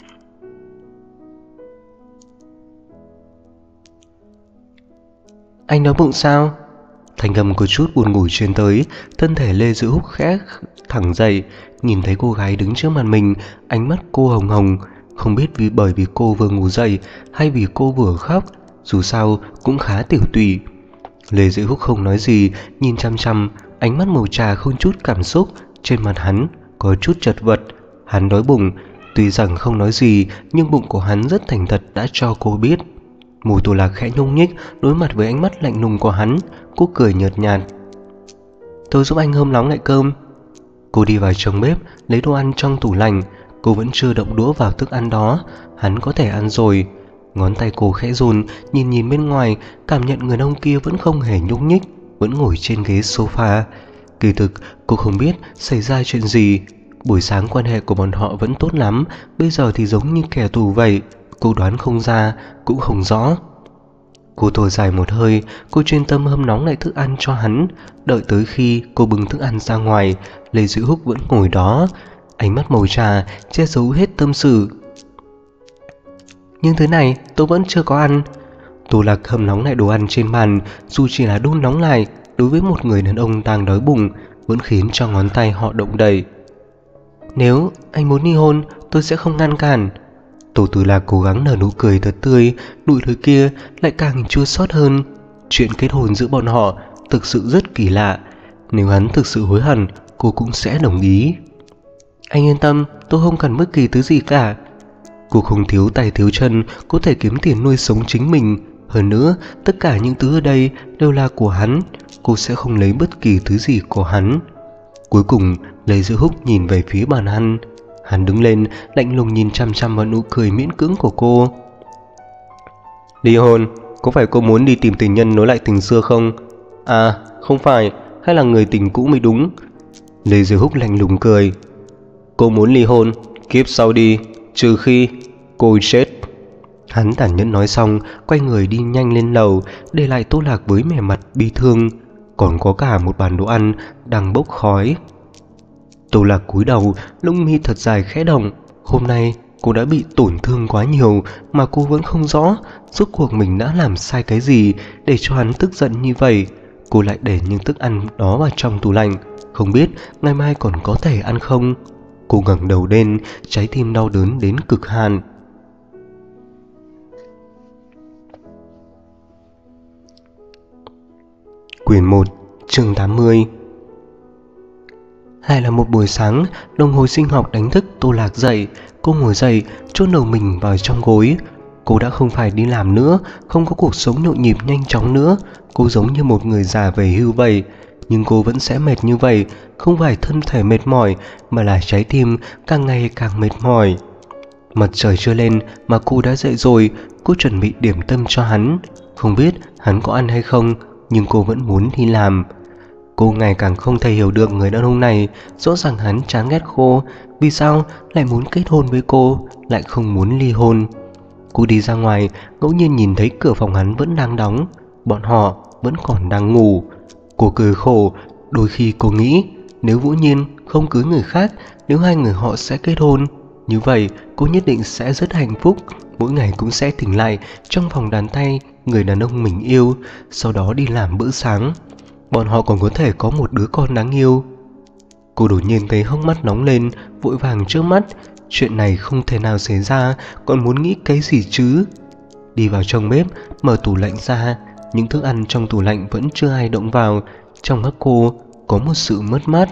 Anh đói bụng sao? Thanh âm có chút buồn ngủ truyền tới. Thân thể Lê Duy Húc khẽ thẳng dậy, nhìn thấy cô gái đứng trước mặt mình, ánh mắt cô hồng hồng. Không biết bởi vì cô vừa ngủ dậy hay vì cô vừa khóc, dù sao cũng khá tiểu tụy. Lê Duy Húc không nói gì, nhìn chăm chăm, ánh mắt màu trà không chút cảm xúc. Trên mặt hắn có chút chật vật. Hắn đói bụng, tuy rằng không nói gì, nhưng bụng của hắn rất thành thật đã cho cô biết. Môi Tô Lạc khẽ nhúc nhích đối mặt với ánh mắt lạnh lùng của hắn. Cô cười nhợt nhạt. Tôi giúp anh hâm nóng lại cơm. Cô đi vào trong bếp, lấy đồ ăn trong tủ lạnh. Cô vẫn chưa động đũa vào thức ăn đó. Hắn có thể ăn rồi. Ngón tay cô khẽ run, nhìn bên ngoài, cảm nhận người đàn ông kia vẫn không hề nhúc nhích, vẫn ngồi trên ghế sofa. Kỳ thực cô không biết xảy ra chuyện gì. Buổi sáng quan hệ của bọn họ vẫn tốt lắm, bây giờ thì giống như kẻ thù vậy. Cô đoán không ra, cũng không rõ. Cô thổi dài một hơi, cô chuyên tâm hâm nóng lại thức ăn cho hắn. Đợi tới khi cô bưng thức ăn ra ngoài, Lê Duy Húc vẫn ngồi đó, ánh mắt màu trà che giấu hết tâm sự. Nhưng thứ này tôi vẫn chưa có ăn. Tô Lạc hâm nóng lại đồ ăn trên bàn, dù chỉ là đun nóng lại, đối với một người đàn ông đang đói bụng vẫn khiến cho ngón tay họ động đậy. Nếu anh muốn ly hôn, tôi sẽ không ngăn cản. Tô Từ Lạc cố gắng nở nụ cười thật tươi, nụ cười kia lại càng chua xót hơn. Chuyện kết hôn giữa bọn họ thực sự rất kỳ lạ. Nếu hắn thực sự hối hận, cô cũng sẽ đồng ý. Anh yên tâm, tôi không cần bất kỳ thứ gì cả. Cô không thiếu tay thiếu chân, có thể kiếm tiền nuôi sống chính mình. Hơn nữa, tất cả những thứ ở đây đều là của hắn. Cô sẽ không lấy bất kỳ thứ gì của hắn. Cuối cùng, Lê Dư Húc nhìn về phía bàn ăn. Hắn đứng lên, lạnh lùng nhìn chăm chăm vào nụ cười miễn cưỡng của cô. Ly hôn, có phải cô muốn đi tìm tình nhân nối lại tình xưa không? À, không phải, hay là người tình cũ mới đúng. Lê Dư Húc lạnh lùng cười. Cô muốn ly hôn, kiếp sau đi, trừ khi cô chết. Hắn tàn nhẫn nói xong, quay người đi nhanh lên lầu, để lại Tô Lạc với vẻ mặt bi thương. Còn có cả một bàn đồ ăn đang bốc khói. Tô Lạc cúi đầu, lông mi thật dài khẽ động. Hôm nay cô đã bị tổn thương quá nhiều mà cô vẫn không rõ rốt cuộc mình đã làm sai cái gì để cho hắn tức giận như vậy. Cô lại để những thức ăn đó vào trong tủ lạnh, không biết ngày mai còn có thể ăn không. Cô ngẩng đầu lên, trái tim đau đớn đến cực hạn. Quyển 1, chương 80. Lại là một buổi sáng, đồng hồ sinh học đánh thức Tô Lạc dậy. Cô ngồi dậy, chôn đầu mình vào trong gối. Cô đã không phải đi làm nữa, không có cuộc sống nhộn nhịp nhanh chóng nữa. Cô giống như một người già về hưu vậy. Nhưng cô vẫn sẽ mệt như vậy, không phải thân thể mệt mỏi, mà là trái tim càng ngày càng mệt mỏi. Mặt trời chưa lên mà cô đã dậy rồi. Cô chuẩn bị điểm tâm cho hắn. Không biết hắn có ăn hay không, nhưng cô vẫn muốn đi làm. Cô ngày càng không thể hiểu được người đàn ông này. Rõ ràng hắn chán ghét cô, vì sao lại muốn kết hôn với cô, lại không muốn ly hôn. Cô đi ra ngoài, ngẫu nhiên nhìn thấy cửa phòng hắn vẫn đang đóng. Bọn họ vẫn còn đang ngủ. Cô cười khổ. Đôi khi cô nghĩ, nếu Vũ Nhiên không cưới người khác, nếu hai người họ sẽ kết hôn, như vậy cô nhất định sẽ rất hạnh phúc. Mỗi ngày cũng sẽ tỉnh lại trong vòng đàn tay người đàn ông mình yêu, sau đó đi làm bữa sáng. Bọn họ còn có thể có một đứa con đáng yêu. Cô đột nhiên thấy hốc mắt nóng lên, vội vàng trước mắt. Chuyện này không thể nào xảy ra, còn muốn nghĩ cái gì chứ? Đi vào trong bếp, mở tủ lạnh ra. Những thức ăn trong tủ lạnh vẫn chưa ai động vào. Trong mắt cô có một sự mất mát.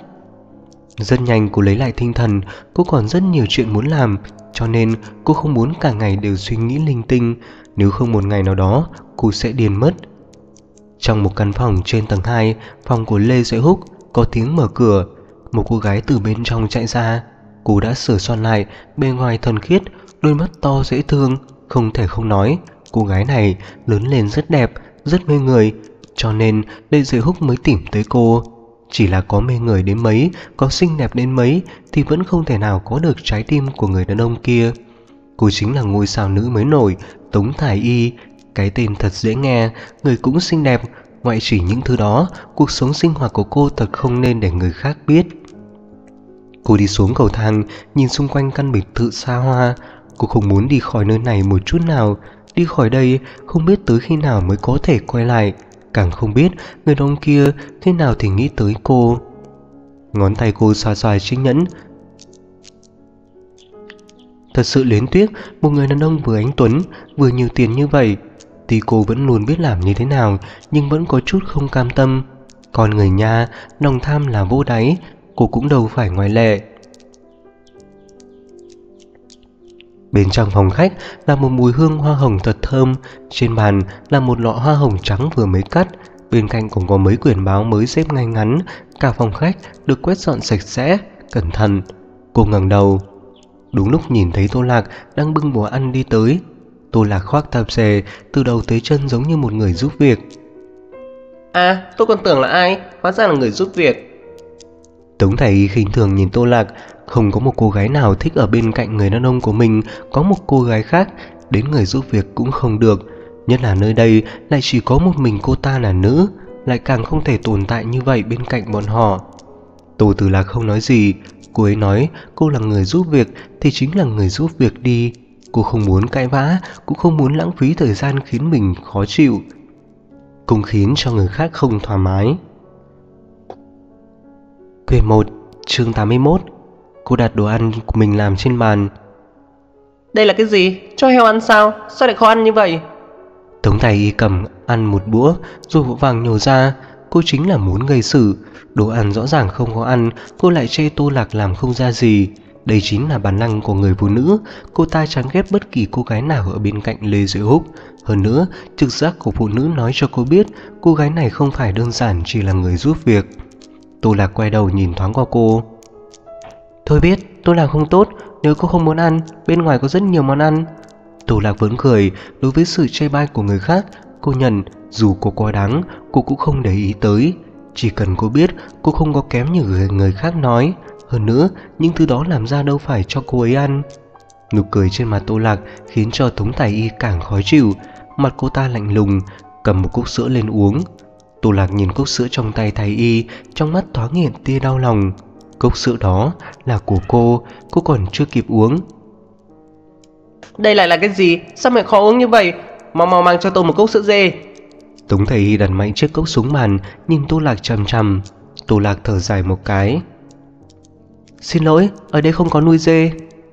Rất nhanh cô lấy lại tinh thần. Cô còn rất nhiều chuyện muốn làm, cho nên cô không muốn cả ngày đều suy nghĩ linh tinh. Nếu không một ngày nào đó cô sẽ điên mất. Trong một căn phòng trên tầng 2, phòng của Lê Duệ Húc, có tiếng mở cửa. Một cô gái từ bên trong chạy ra. Cô đã sửa soạn lại, bề ngoài thuần khiết, đôi mắt to dễ thương. Không thể không nói, cô gái này lớn lên rất đẹp, rất mê người, cho nên Lê Duệ Húc mới tìm tới cô. Chỉ là có mê người đến mấy, có xinh đẹp đến mấy, thì vẫn không thể nào có được trái tim của người đàn ông kia. Cô chính là ngôi sao nữ mới nổi, Tống Thải Y. Cái tên thật dễ nghe, người cũng xinh đẹp. Ngoại trừ những thứ đó, cuộc sống sinh hoạt của cô thật không nên để người khác biết. Cô đi xuống cầu thang, nhìn xung quanh căn biệt thự xa hoa. Cô không muốn đi khỏi nơi này một chút nào. Đi khỏi đây không biết tới khi nào mới có thể quay lại. Càng không biết người đàn ông kia khi nào thì nghĩ tới cô. Ngón tay cô xoa xoa chiếc nhẫn. Thật sự luyến tiếc một người đàn ông vừa anh tuấn, vừa nhiều tiền như vậy. Thì cô vẫn luôn biết làm như thế nào, nhưng vẫn có chút không cam tâm. Còn người nha, lòng tham là vô đáy, cô cũng đâu phải ngoại lệ. Bên trong phòng khách là một mùi hương hoa hồng thật thơm. Trên bàn là một lọ hoa hồng trắng vừa mới cắt. Bên cạnh cũng có mấy quyển báo mới xếp ngay ngắn. Cả phòng khách được quét dọn sạch sẽ, cẩn thận. Cô ngẩng đầu, đúng lúc nhìn thấy Tô Lạc đang bưng bữa ăn đi tới. Tô Lạc khoác tạp dề, từ đầu tới chân giống như một người giúp việc. À, tôi còn tưởng là ai, hóa ra là người giúp việc. Tống Thải Y khinh thường nhìn Tô Lạc. Không có một cô gái nào thích ở bên cạnh người đàn ông của mình có một cô gái khác, đến người giúp việc cũng không được. Nhất là nơi đây lại chỉ có một mình cô ta là nữ, lại càng không thể tồn tại như vậy bên cạnh bọn họ. Tô Từ Lạc không nói gì. Cô ấy nói cô là người giúp việc thì chính là người giúp việc đi. Cô không muốn cãi vã, cũng không muốn lãng phí thời gian khiến mình khó chịu, cũng khiến cho người khác không thoải mái. Quyển 1, chương 81. Cô đặt đồ ăn của mình làm trên bàn. Đây là cái gì? Cho heo ăn sao? Sao lại khó ăn như vậy? Tống Thái Y cầm ăn một búa rồi vội vàng nhổ ra. Cô chính là muốn gây sự. Đồ ăn rõ ràng không có ăn, cô lại chê Tô Lạc làm không ra gì. Đây chính là bản năng của người phụ nữ. Cô ta chán ghét bất kỳ cô gái nào ở bên cạnh Lê Duy Húc. Hơn nữa, trực giác của phụ nữ nói cho cô biết cô gái này không phải đơn giản chỉ là người giúp việc. Tô Lạc quay đầu nhìn thoáng qua cô. Tôi biết tôi làm không tốt. Nếu cô không muốn ăn, bên ngoài có rất nhiều món ăn. Tô Lạc vẫn cười. Đối với sự chê bai của người khác, cô nhận dù cô quá đáng, cô cũng không để ý tới. Chỉ cần cô biết cô không có kém như người khác nói. Hơn nữa, những thứ đó làm ra đâu phải cho cô ấy ăn. Nụ cười trên mặt Tô Lạc khiến cho Tống Tài Y càng khó chịu. Mặt cô ta lạnh lùng, cầm một cốc sữa lên uống. Tô Lạc nhìn cốc sữa trong tay Thái Y, trong mắt thoáng hiện tia đau lòng. Cốc sữa đó là của cô còn chưa kịp uống. Đây lại là cái gì? Sao mẹ khó uống như vậy? Mau mau mang cho tôi một cốc sữa dê. Tống Thầy Y đặt mạnh chiếc cốc xuống bàn, nhìn Tô Lạc chằm chằm. Tô Lạc thở dài một cái. Xin lỗi, ở đây không có nuôi dê.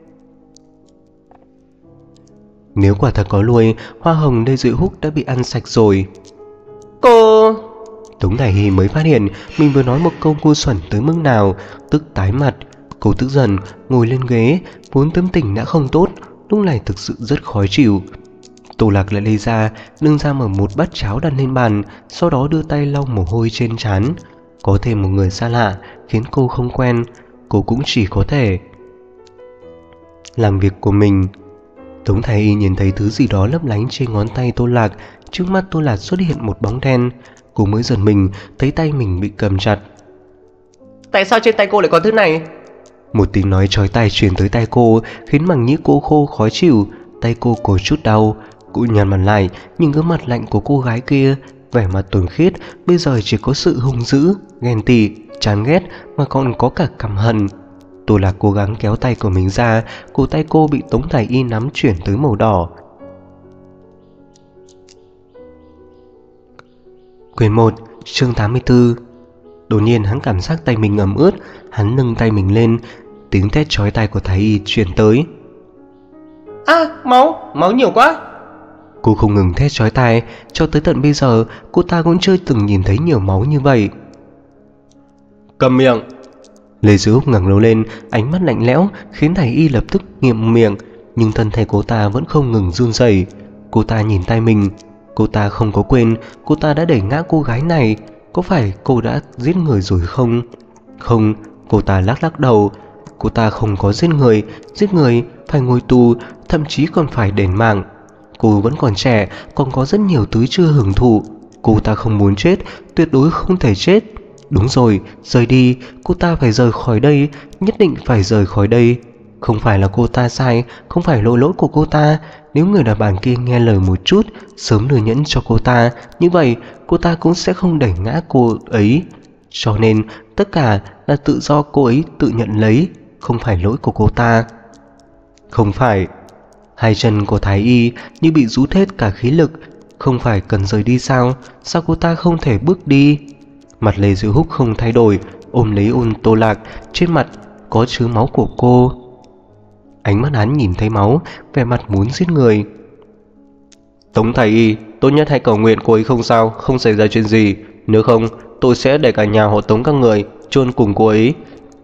Nếu quả thật có nuôi, hoa hồng Lê Duy Húc đã bị ăn sạch rồi. Cô... Tống Thầy Y mới phát hiện mình vừa nói một câu ngu xuẩn tới mức nào, tức tái mặt. Cô tức giận ngồi lên ghế, vốn tâm tình đã không tốt, lúc này thực sự rất khó chịu. Tô Lạc lại lấy ra, nâng ra mở một bát cháo đặt lên bàn, sau đó đưa tay lau mồ hôi trên trán. Có thêm một người xa lạ khiến cô không quen, cô cũng chỉ có thể làm việc của mình. Tống Thái Y nhìn thấy thứ gì đó lấp lánh trên ngón tay Tô Lạc. Trước mắt Tô Lạc xuất hiện một bóng đen. Cô mới giật mình thấy tay mình bị cầm chặt. Tại sao trên tay cô lại có thứ này? Một tiếng nói chói tai truyền tới tai cô, khiến màng nhĩ cô khô khó chịu. Tay cô có chút đau. Cô nhăn mặt lại, nhìn gương mặt lạnh của cô gái kia, vẻ mặt thuần khiết bây giờ chỉ có sự hung dữ, ghen tị, chán ghét, mà còn có cả căm hận. Tô Lạc cố gắng kéo tay của mình ra, cổ tay cô bị Tống Thái Y nắm chuyển tới màu đỏ. Quyển 1, chương 84. Đột nhiên hắn cảm giác tay mình ẩm ướt, hắn nâng tay mình lên, tiếng thét chói tai của Thái Y truyền tới. Máu nhiều quá. Cô không ngừng thét chói tai, cho tới tận bây giờ cô ta cũng chưa từng nhìn thấy nhiều máu như vậy. Cầm miệng. Lê Duy Húc ngẩng đầu lên, ánh mắt lạnh lẽo khiến Thái Y lập tức nghiệm miệng, nhưng thân thể cô ta vẫn không ngừng run rẩy. Cô ta nhìn tay mình, cô ta không có quên cô ta đã đẩy ngã cô gái này. Có phải cô đã giết người rồi không? Không, cô ta lắc đầu. Cô ta không có giết người phải ngồi tù, thậm chí còn phải đền mạng. Cô vẫn còn trẻ, còn có rất nhiều thứ chưa hưởng thụ. Cô ta không muốn chết, tuyệt đối không thể chết. Đúng rồi, rời đi, cô ta phải rời khỏi đây, nhất định phải rời khỏi đây. Không phải là cô ta sai, không phải lỗi của cô ta. Nếu người đàn bà kia nghe lời một chút, sớm đưa nhẫn cho cô ta, như vậy cô ta cũng sẽ không đẩy ngã cô ấy. Cho nên tất cả là tự do cô ấy tự nhận lấy, không phải lỗi của cô ta. Không phải. Hai chân của Thái Y như bị rút hết cả khí lực. Không phải cần rời đi sao? Sao cô ta không thể bước đi? Mặt Lê Duy Húc không thay đổi, ôm lấy Tô Lạc, trên mặt có chứa máu của cô. Ánh mắt hắn nhìn thấy máu, vẻ mặt muốn giết người. Tống Thái Y, tốt nhất hãy cầu nguyện cô ấy không sao, không xảy ra chuyện gì. Nếu không, tôi sẽ để cả nhà họ Tống các người chôn cùng cô ấy.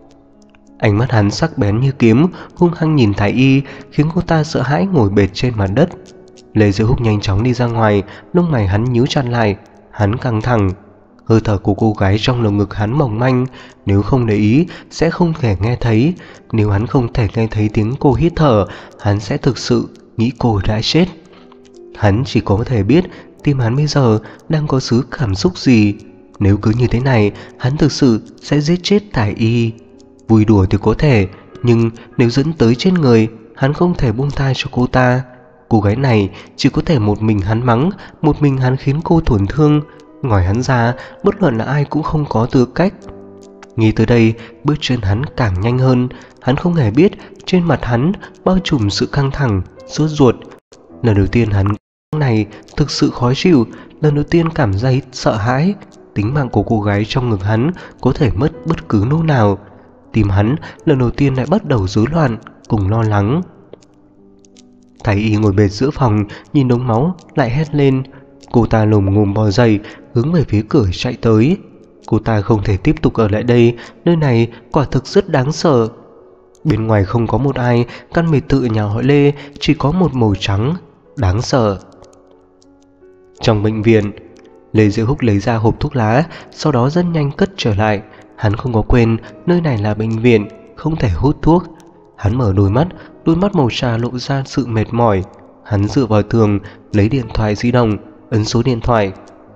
Ánh mắt hắn sắc bén như kiếm, hung hăng nhìn Thái Y, khiến cô ta sợ hãi ngồi bệt trên mặt đất. Lê Duy Húc nhanh chóng đi ra ngoài, lông mày hắn nhíu chặt lại, hắn căng thẳng. Hơi thở của cô gái trong lồng ngực hắn mỏng manh, nếu không để ý sẽ không thể nghe thấy. Nếu hắn không thể nghe thấy tiếng cô hít thở, hắn sẽ thực sự nghĩ cô đã chết. Hắn chỉ có thể biết tim hắn bây giờ đang có thứ cảm xúc gì. Nếu cứ như thế này, hắn thực sự sẽ giết chết Thái Y. Vui đùa thì có thể, nhưng nếu dẫn tới trên người, hắn không thể buông tha cho cô ta. Cô gái này chỉ có thể một mình hắn mắng, một mình hắn khiến cô tổn thương. Ngoài hắn ra, bất luận là ai cũng không có tư cách. Nghĩ tới đây, bước chân hắn càng nhanh hơn. Hắn không hề biết trên mặt hắn bao trùm sự căng thẳng, sốt ruột. Lần đầu tiên hắn này thực sự khó chịu, lần đầu tiên cảm thấy sợ hãi. Tính mạng của cô gái trong ngực hắn có thể mất bất cứ lúc nào. Tim hắn lần đầu tiên lại bắt đầu rối loạn, cùng lo lắng. Thái y ngồi bệt giữa phòng, nhìn đống máu lại hét lên. Cô ta lồm ngồm bò dậy, hướng về phía cửa chạy tới. Cô ta không thể tiếp tục ở lại đây, nơi này quả thực rất đáng sợ. Bên ngoài không có một ai, căn biệt thự nhà họ Lê chỉ có một màu trắng, đáng sợ. Trong bệnh viện, Lê Diệu Húc lấy ra hộp thuốc lá, sau đó rất nhanh cất trở lại. Hắn không có quên nơi này là bệnh viện, không thể hút thuốc. Hắn mở đôi mắt màu trà lộ ra sự mệt mỏi. Hắn dựa vào tường, lấy điện thoại di động, ấn số điện thoại.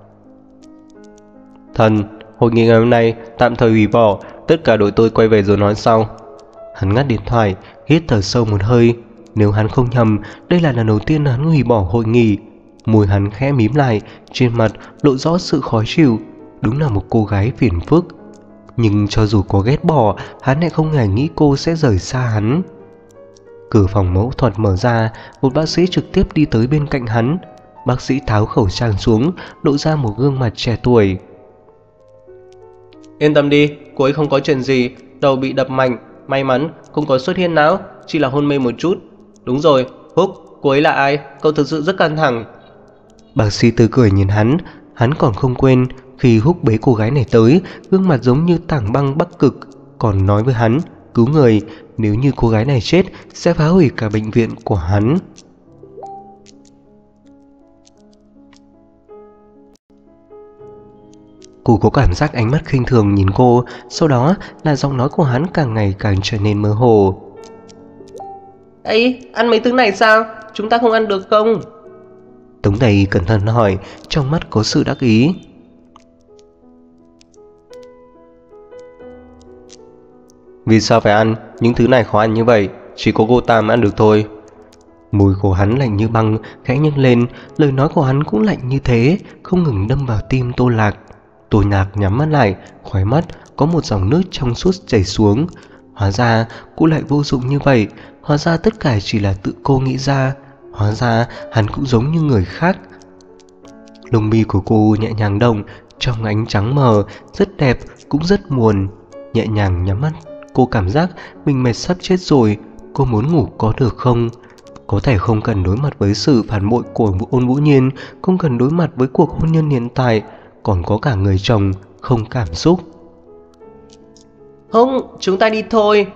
Thần, hội nghị ngày hôm nay tạm thời hủy bỏ, tất cả đội tôi quay về rồi nói sau. Hắn ngắt điện thoại, hít thở sâu một hơi. Nếu hắn không nhầm, đây là lần đầu tiên hắn hủy bỏ hội nghị. Môi hắn khẽ mím lại, trên mặt lộ rõ sự khó chịu. Đúng là một cô gái phiền phức. Nhưng cho dù có ghét bỏ, hắn lại không hề nghĩ cô sẽ rời xa hắn. Cửa phòng phẫu thuật mở ra, một bác sĩ trực tiếp đi tới bên cạnh hắn. Bác sĩ tháo khẩu trang xuống, lộ ra một gương mặt trẻ tuổi. Yên tâm đi, cô ấy không có chuyện gì, đầu bị đập mạnh, may mắn không có xuất hiện não, chỉ là hôn mê một chút. Đúng rồi, Húc, cô ấy là ai? Cậu thực sự rất căng thẳng. Bác sĩ tươi cười nhìn hắn còn không quên khi Húc bế cô gái này tới, gương mặt giống như tảng băng Bắc Cực, còn nói với hắn cứu người, nếu như cô gái này chết sẽ phá hủy cả bệnh viện của hắn. Cô có cảm giác ánh mắt khinh thường nhìn cô, sau đó là giọng nói của hắn càng ngày càng trở nên mơ hồ. Ấy, ăn mấy thứ này sao? Chúng ta không ăn được không? Tống Đầy cẩn thận hỏi, trong mắt có sự đắc ý. Vì sao phải ăn? Những thứ này khó ăn như vậy, chỉ có cô ta mới ăn được thôi. Môi của hắn lạnh như băng, khẽ nhếch lên, lời nói của hắn cũng lạnh như thế, không ngừng đâm vào tim Tô Lạc. Tô Lạc nhắm mắt lại, khóe mắt có một dòng nước trong suốt chảy xuống. Hóa ra cô lại vô dụng như vậy, hóa ra tất cả chỉ là tự cô nghĩ ra, hóa ra hắn cũng giống như người khác. Lông mi của cô nhẹ nhàng động, trong ánh trắng mờ, rất đẹp cũng rất buồn. Nhẹ nhàng nhắm mắt, cô cảm giác mình mệt sắp chết rồi. Cô muốn ngủ có được không? Có thể không cần đối mặt với sự phản bội của Ôn Vũ Nhiên, không cần đối mặt với cuộc hôn nhân hiện tại, còn có cả người chồng không cảm xúc. Không, chúng ta đi thôi.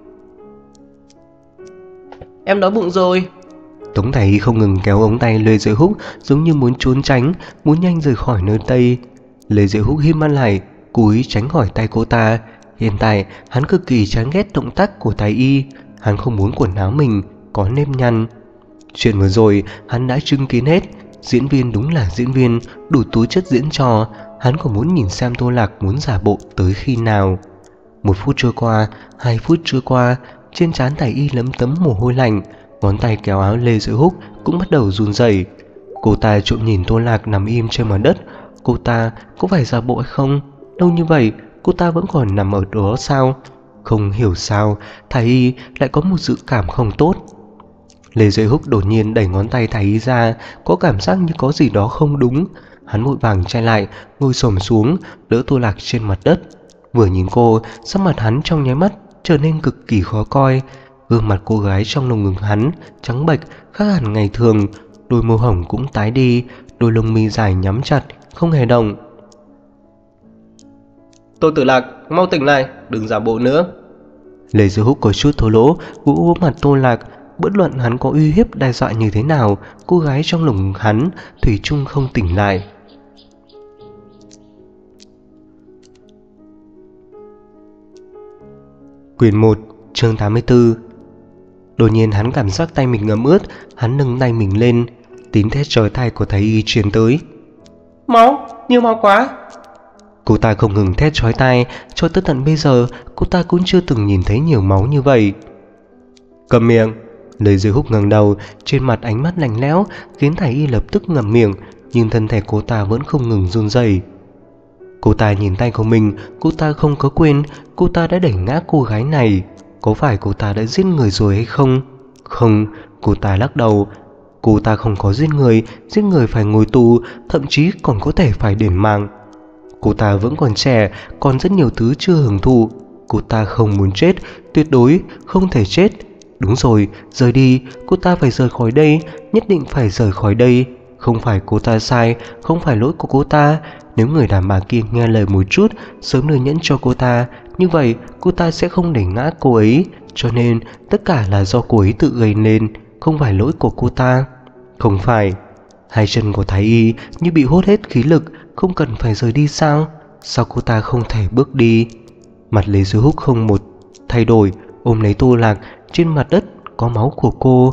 Em đói bụng rồi. Tống Thầy không ngừng kéo ống tay Lê Diệu Húc, giống như muốn trốn tránh, muốn nhanh rời khỏi nơi đây. Lê Diệu Húc híp mắt lại, cúi tránh khỏi tay cô ta. Hiện tại hắn cực kỳ chán ghét động tác của Thái y, hắn không muốn quần áo mình có nếp nhăn. Chuyện vừa rồi hắn đã chứng kiến hết, diễn viên đúng là diễn viên, đủ tố chất diễn trò. Hắn còn muốn nhìn xem Tô Lạc muốn giả bộ tới khi nào. 1 phút trôi qua, 2 phút trôi qua, trên trán Thái y lấm tấm mồ hôi lạnh, ngón tay kéo áo Lê Diệu Húc cũng bắt đầu run rẩy. Cô ta trộm nhìn Tô Lạc nằm im trên mặt đất. Cô ta có phải giả bộ hay không? Lâu như vậy cô ta vẫn còn nằm ở đó sao? Không hiểu sao Thái y lại có một dự cảm không tốt. Lê Diệu Húc đột nhiên đẩy ngón tay Thái y ra, có cảm giác như có gì đó không đúng. Hắn vội vàng chạy lại, ngồi xổm xuống, đỡ Tô Lạc trên mặt đất. Vừa nhìn cô, sắc mặt hắn trong nháy mắt trở nên cực kỳ khó coi. Gương mặt cô gái trong lồng ngực hắn trắng bệch khác hẳn ngày thường, đôi môi hồng cũng tái đi, đôi lông mi dài nhắm chặt, không hề động. Tô Tử Lạc, mau tỉnh lại, đừng giả bộ nữa. Lê Diệu Húc có chút thô lỗ vỗ vỗ mặt Tô Lạc. Bất luận hắn có uy hiếp đe dọa như thế nào, cô gái trong lồng ngực hắn thủy chung không tỉnh lại. Quyển 1, chương 84. Đột nhiên hắn cảm giác tay mình ngấm ướt, hắn nâng tay mình lên, tiếng thét chói tai của Thái y truyền tới. Máu, nhiều máu quá. Cô ta không ngừng thét chói tai, cho tới tận bây giờ cô ta cũng chưa từng nhìn thấy nhiều máu như vậy. Cầm miệng. Lê Diệu Húc ngẩng đầu, trên mặt ánh mắt lạnh lẽo khiến Thái y lập tức ngậm miệng, nhưng thân thể cô ta vẫn không ngừng run rẩy. Cô ta nhìn tay của mình, cô ta không có quên cô ta đã đẩy ngã cô gái này. Có phải cô ta đã giết người rồi hay không? Không, cô ta lắc đầu. Cô ta không có giết người phải ngồi tù, thậm chí còn có thể phải đền mạng. Cô ta vẫn còn trẻ, còn rất nhiều thứ chưa hưởng thụ. Cô ta không muốn chết, tuyệt đối không thể chết. Đúng rồi, rời đi, cô ta phải rời khỏi đây, nhất định phải rời khỏi đây. Không phải cô ta sai, không phải lỗi của cô ta. Nếu người đàn bà kia nghe lời một chút, sớm đưa nhẫn cho cô ta, như vậy cô ta sẽ không để ngã cô ấy. Cho nên tất cả là do cô ấy tự gây nên, không phải lỗi của cô ta. Không phải. Hai chân của Thái Y như bị hút hết khí lực, không cần phải rời đi sao? Sao cô ta không thể bước đi? Mặt Lê Dư Húc không một thay đổi, ôm lấy Tô Lạc. Trên mặt đất có máu của cô.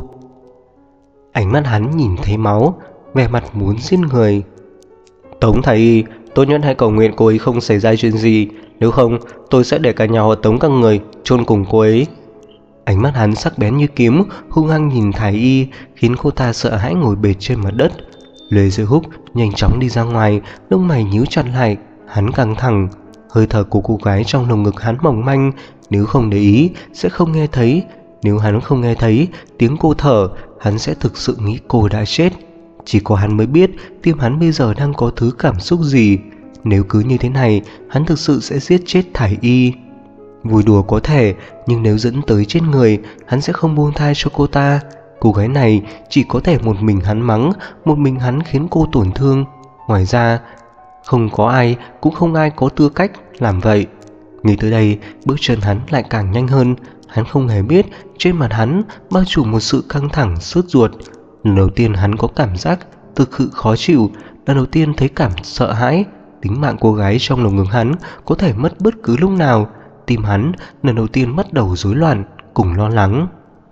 Ánh mắt hắn nhìn thấy máu, vẻ mặt muốn giết người. Tống Thái Y, tốt nhất hãy cầu nguyện cô ấy không xảy ra chuyện gì, nếu không tôi sẽ để cả nhà họ Tống các người chôn cùng cô ấy. Ánh mắt hắn sắc bén như kiếm, hung hăng nhìn Thái Y, khiến cô ta sợ hãi ngồi bệt trên mặt đất. Lê Dư Húc nhanh chóng đi ra ngoài, lông mày nhíu chặt lại, hắn căng thẳng. Hơi thở của cô gái trong lồng ngực hắn mỏng manh, nếu không để ý sẽ không nghe thấy. Nếu hắn không nghe thấy tiếng cô thở, hắn sẽ thực sự nghĩ cô đã chết. Chỉ có hắn mới biết tim hắn bây giờ đang có thứ cảm xúc gì. Nếu cứ như thế này, hắn thực sự sẽ giết chết Thái Y. Vui đùa có thể, nhưng nếu dẫn tới chết người, hắn sẽ không buông tha cho cô ta. Cô gái này chỉ có thể một mình hắn mắng, một mình hắn khiến cô tổn thương. Ngoài ra, không có ai, cũng không ai có tư cách làm vậy. Nghĩ tới đây, bước chân hắn lại càng nhanh hơn. Hắn không hề biết trên mặt hắn bao trùm một sự căng thẳng sốt ruột. Lần đầu tiên hắn có cảm giác thực sự khó chịu, lần đầu tiên thấy cảm sợ hãi. Tính mạng cô gái trong lồng ngực hắn có thể mất bất cứ lúc nào. Tim hắn lần đầu tiên bắt đầu rối loạn, cùng lo lắng.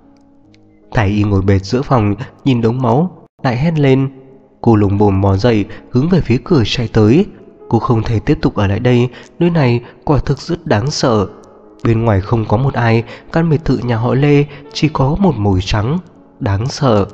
Thái Y ngồi bệt giữa phòng, nhìn đống máu, lại hét lên. Cô lồm bồm bò dậy, hướng về phía cửa chạy tới. Cô không thể tiếp tục ở lại đây, nơi này quả thực rất đáng sợ. Bên ngoài không có một ai, căn biệt thự nhà họ Lê chỉ có một mồi trắng, đáng sợ.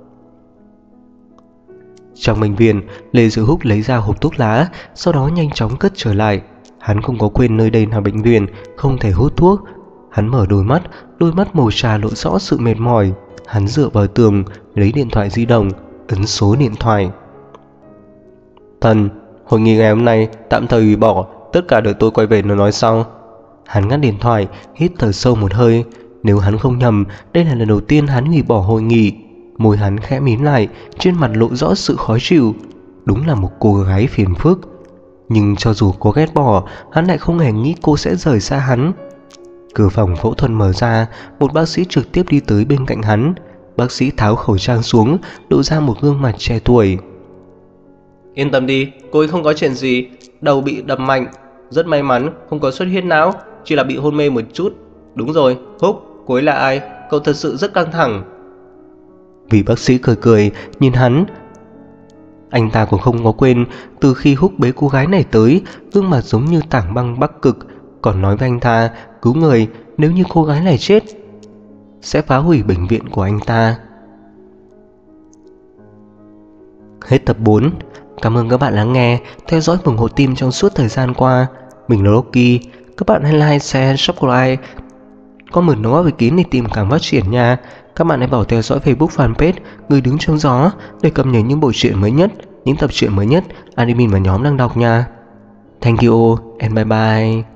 Trong bệnh viện, Lê Dư Húc lấy ra hộp thuốc lá, sau đó nhanh chóng cất trở lại. Hắn không có quên nơi đây là bệnh viện, không thể hút thuốc. Hắn mở đôi mắt màu trà lộ rõ sự mệt mỏi. Hắn dựa vào tường, lấy điện thoại di động, ấn số điện thoại. Thần, hội nghị ngày hôm nay tạm thời hủy bỏ, tất cả đợi tôi quay về nó nói sau. Hắn ngắt điện thoại, hít thở sâu một hơi. Nếu hắn không nhầm, đây là lần đầu tiên hắn hủy bỏ hội nghị. Môi hắn khẽ mím lại, trên mặt lộ rõ sự khó chịu. Đúng là một cô gái phiền phức. Nhưng cho dù cô ghét bỏ, hắn lại không hề nghĩ cô sẽ rời xa hắn. Cửa phòng phẫu thuật mở ra, một bác sĩ trực tiếp đi tới bên cạnh hắn. Bác sĩ tháo khẩu trang xuống, lộ ra một gương mặt trẻ tuổi. Yên tâm đi, cô ấy không có chuyện gì, đầu bị đập mạnh, rất may mắn không có xuất huyết não, chỉ là bị hôn mê một chút. Đúng rồi, Húc, cô ấy là ai? Cậu thật sự rất căng thẳng. Vị bác sĩ cười cười nhìn hắn. Anh ta cũng không có quên, từ khi Húc bế cô gái này tới, gương mặt giống như tảng băng Bắc Cực, còn nói với anh ta cứu người, nếu như cô gái này chết sẽ phá hủy bệnh viện của anh ta. Hết tập 4. Cảm ơn các bạn lắng nghe, theo dõi ủng hộ team trong suốt thời gian qua. Mình là Rocky. Các bạn hãy like, share, subscribe, comment đóng góp ý kiến để team càng phát triển nha. Các bạn hãy vào theo dõi Facebook fanpage Người Đứng Trong Gió để cập nhật những bộ truyện mới nhất, những tập truyện mới nhất admin và nhóm đang đọc nha. Thank you and bye bye.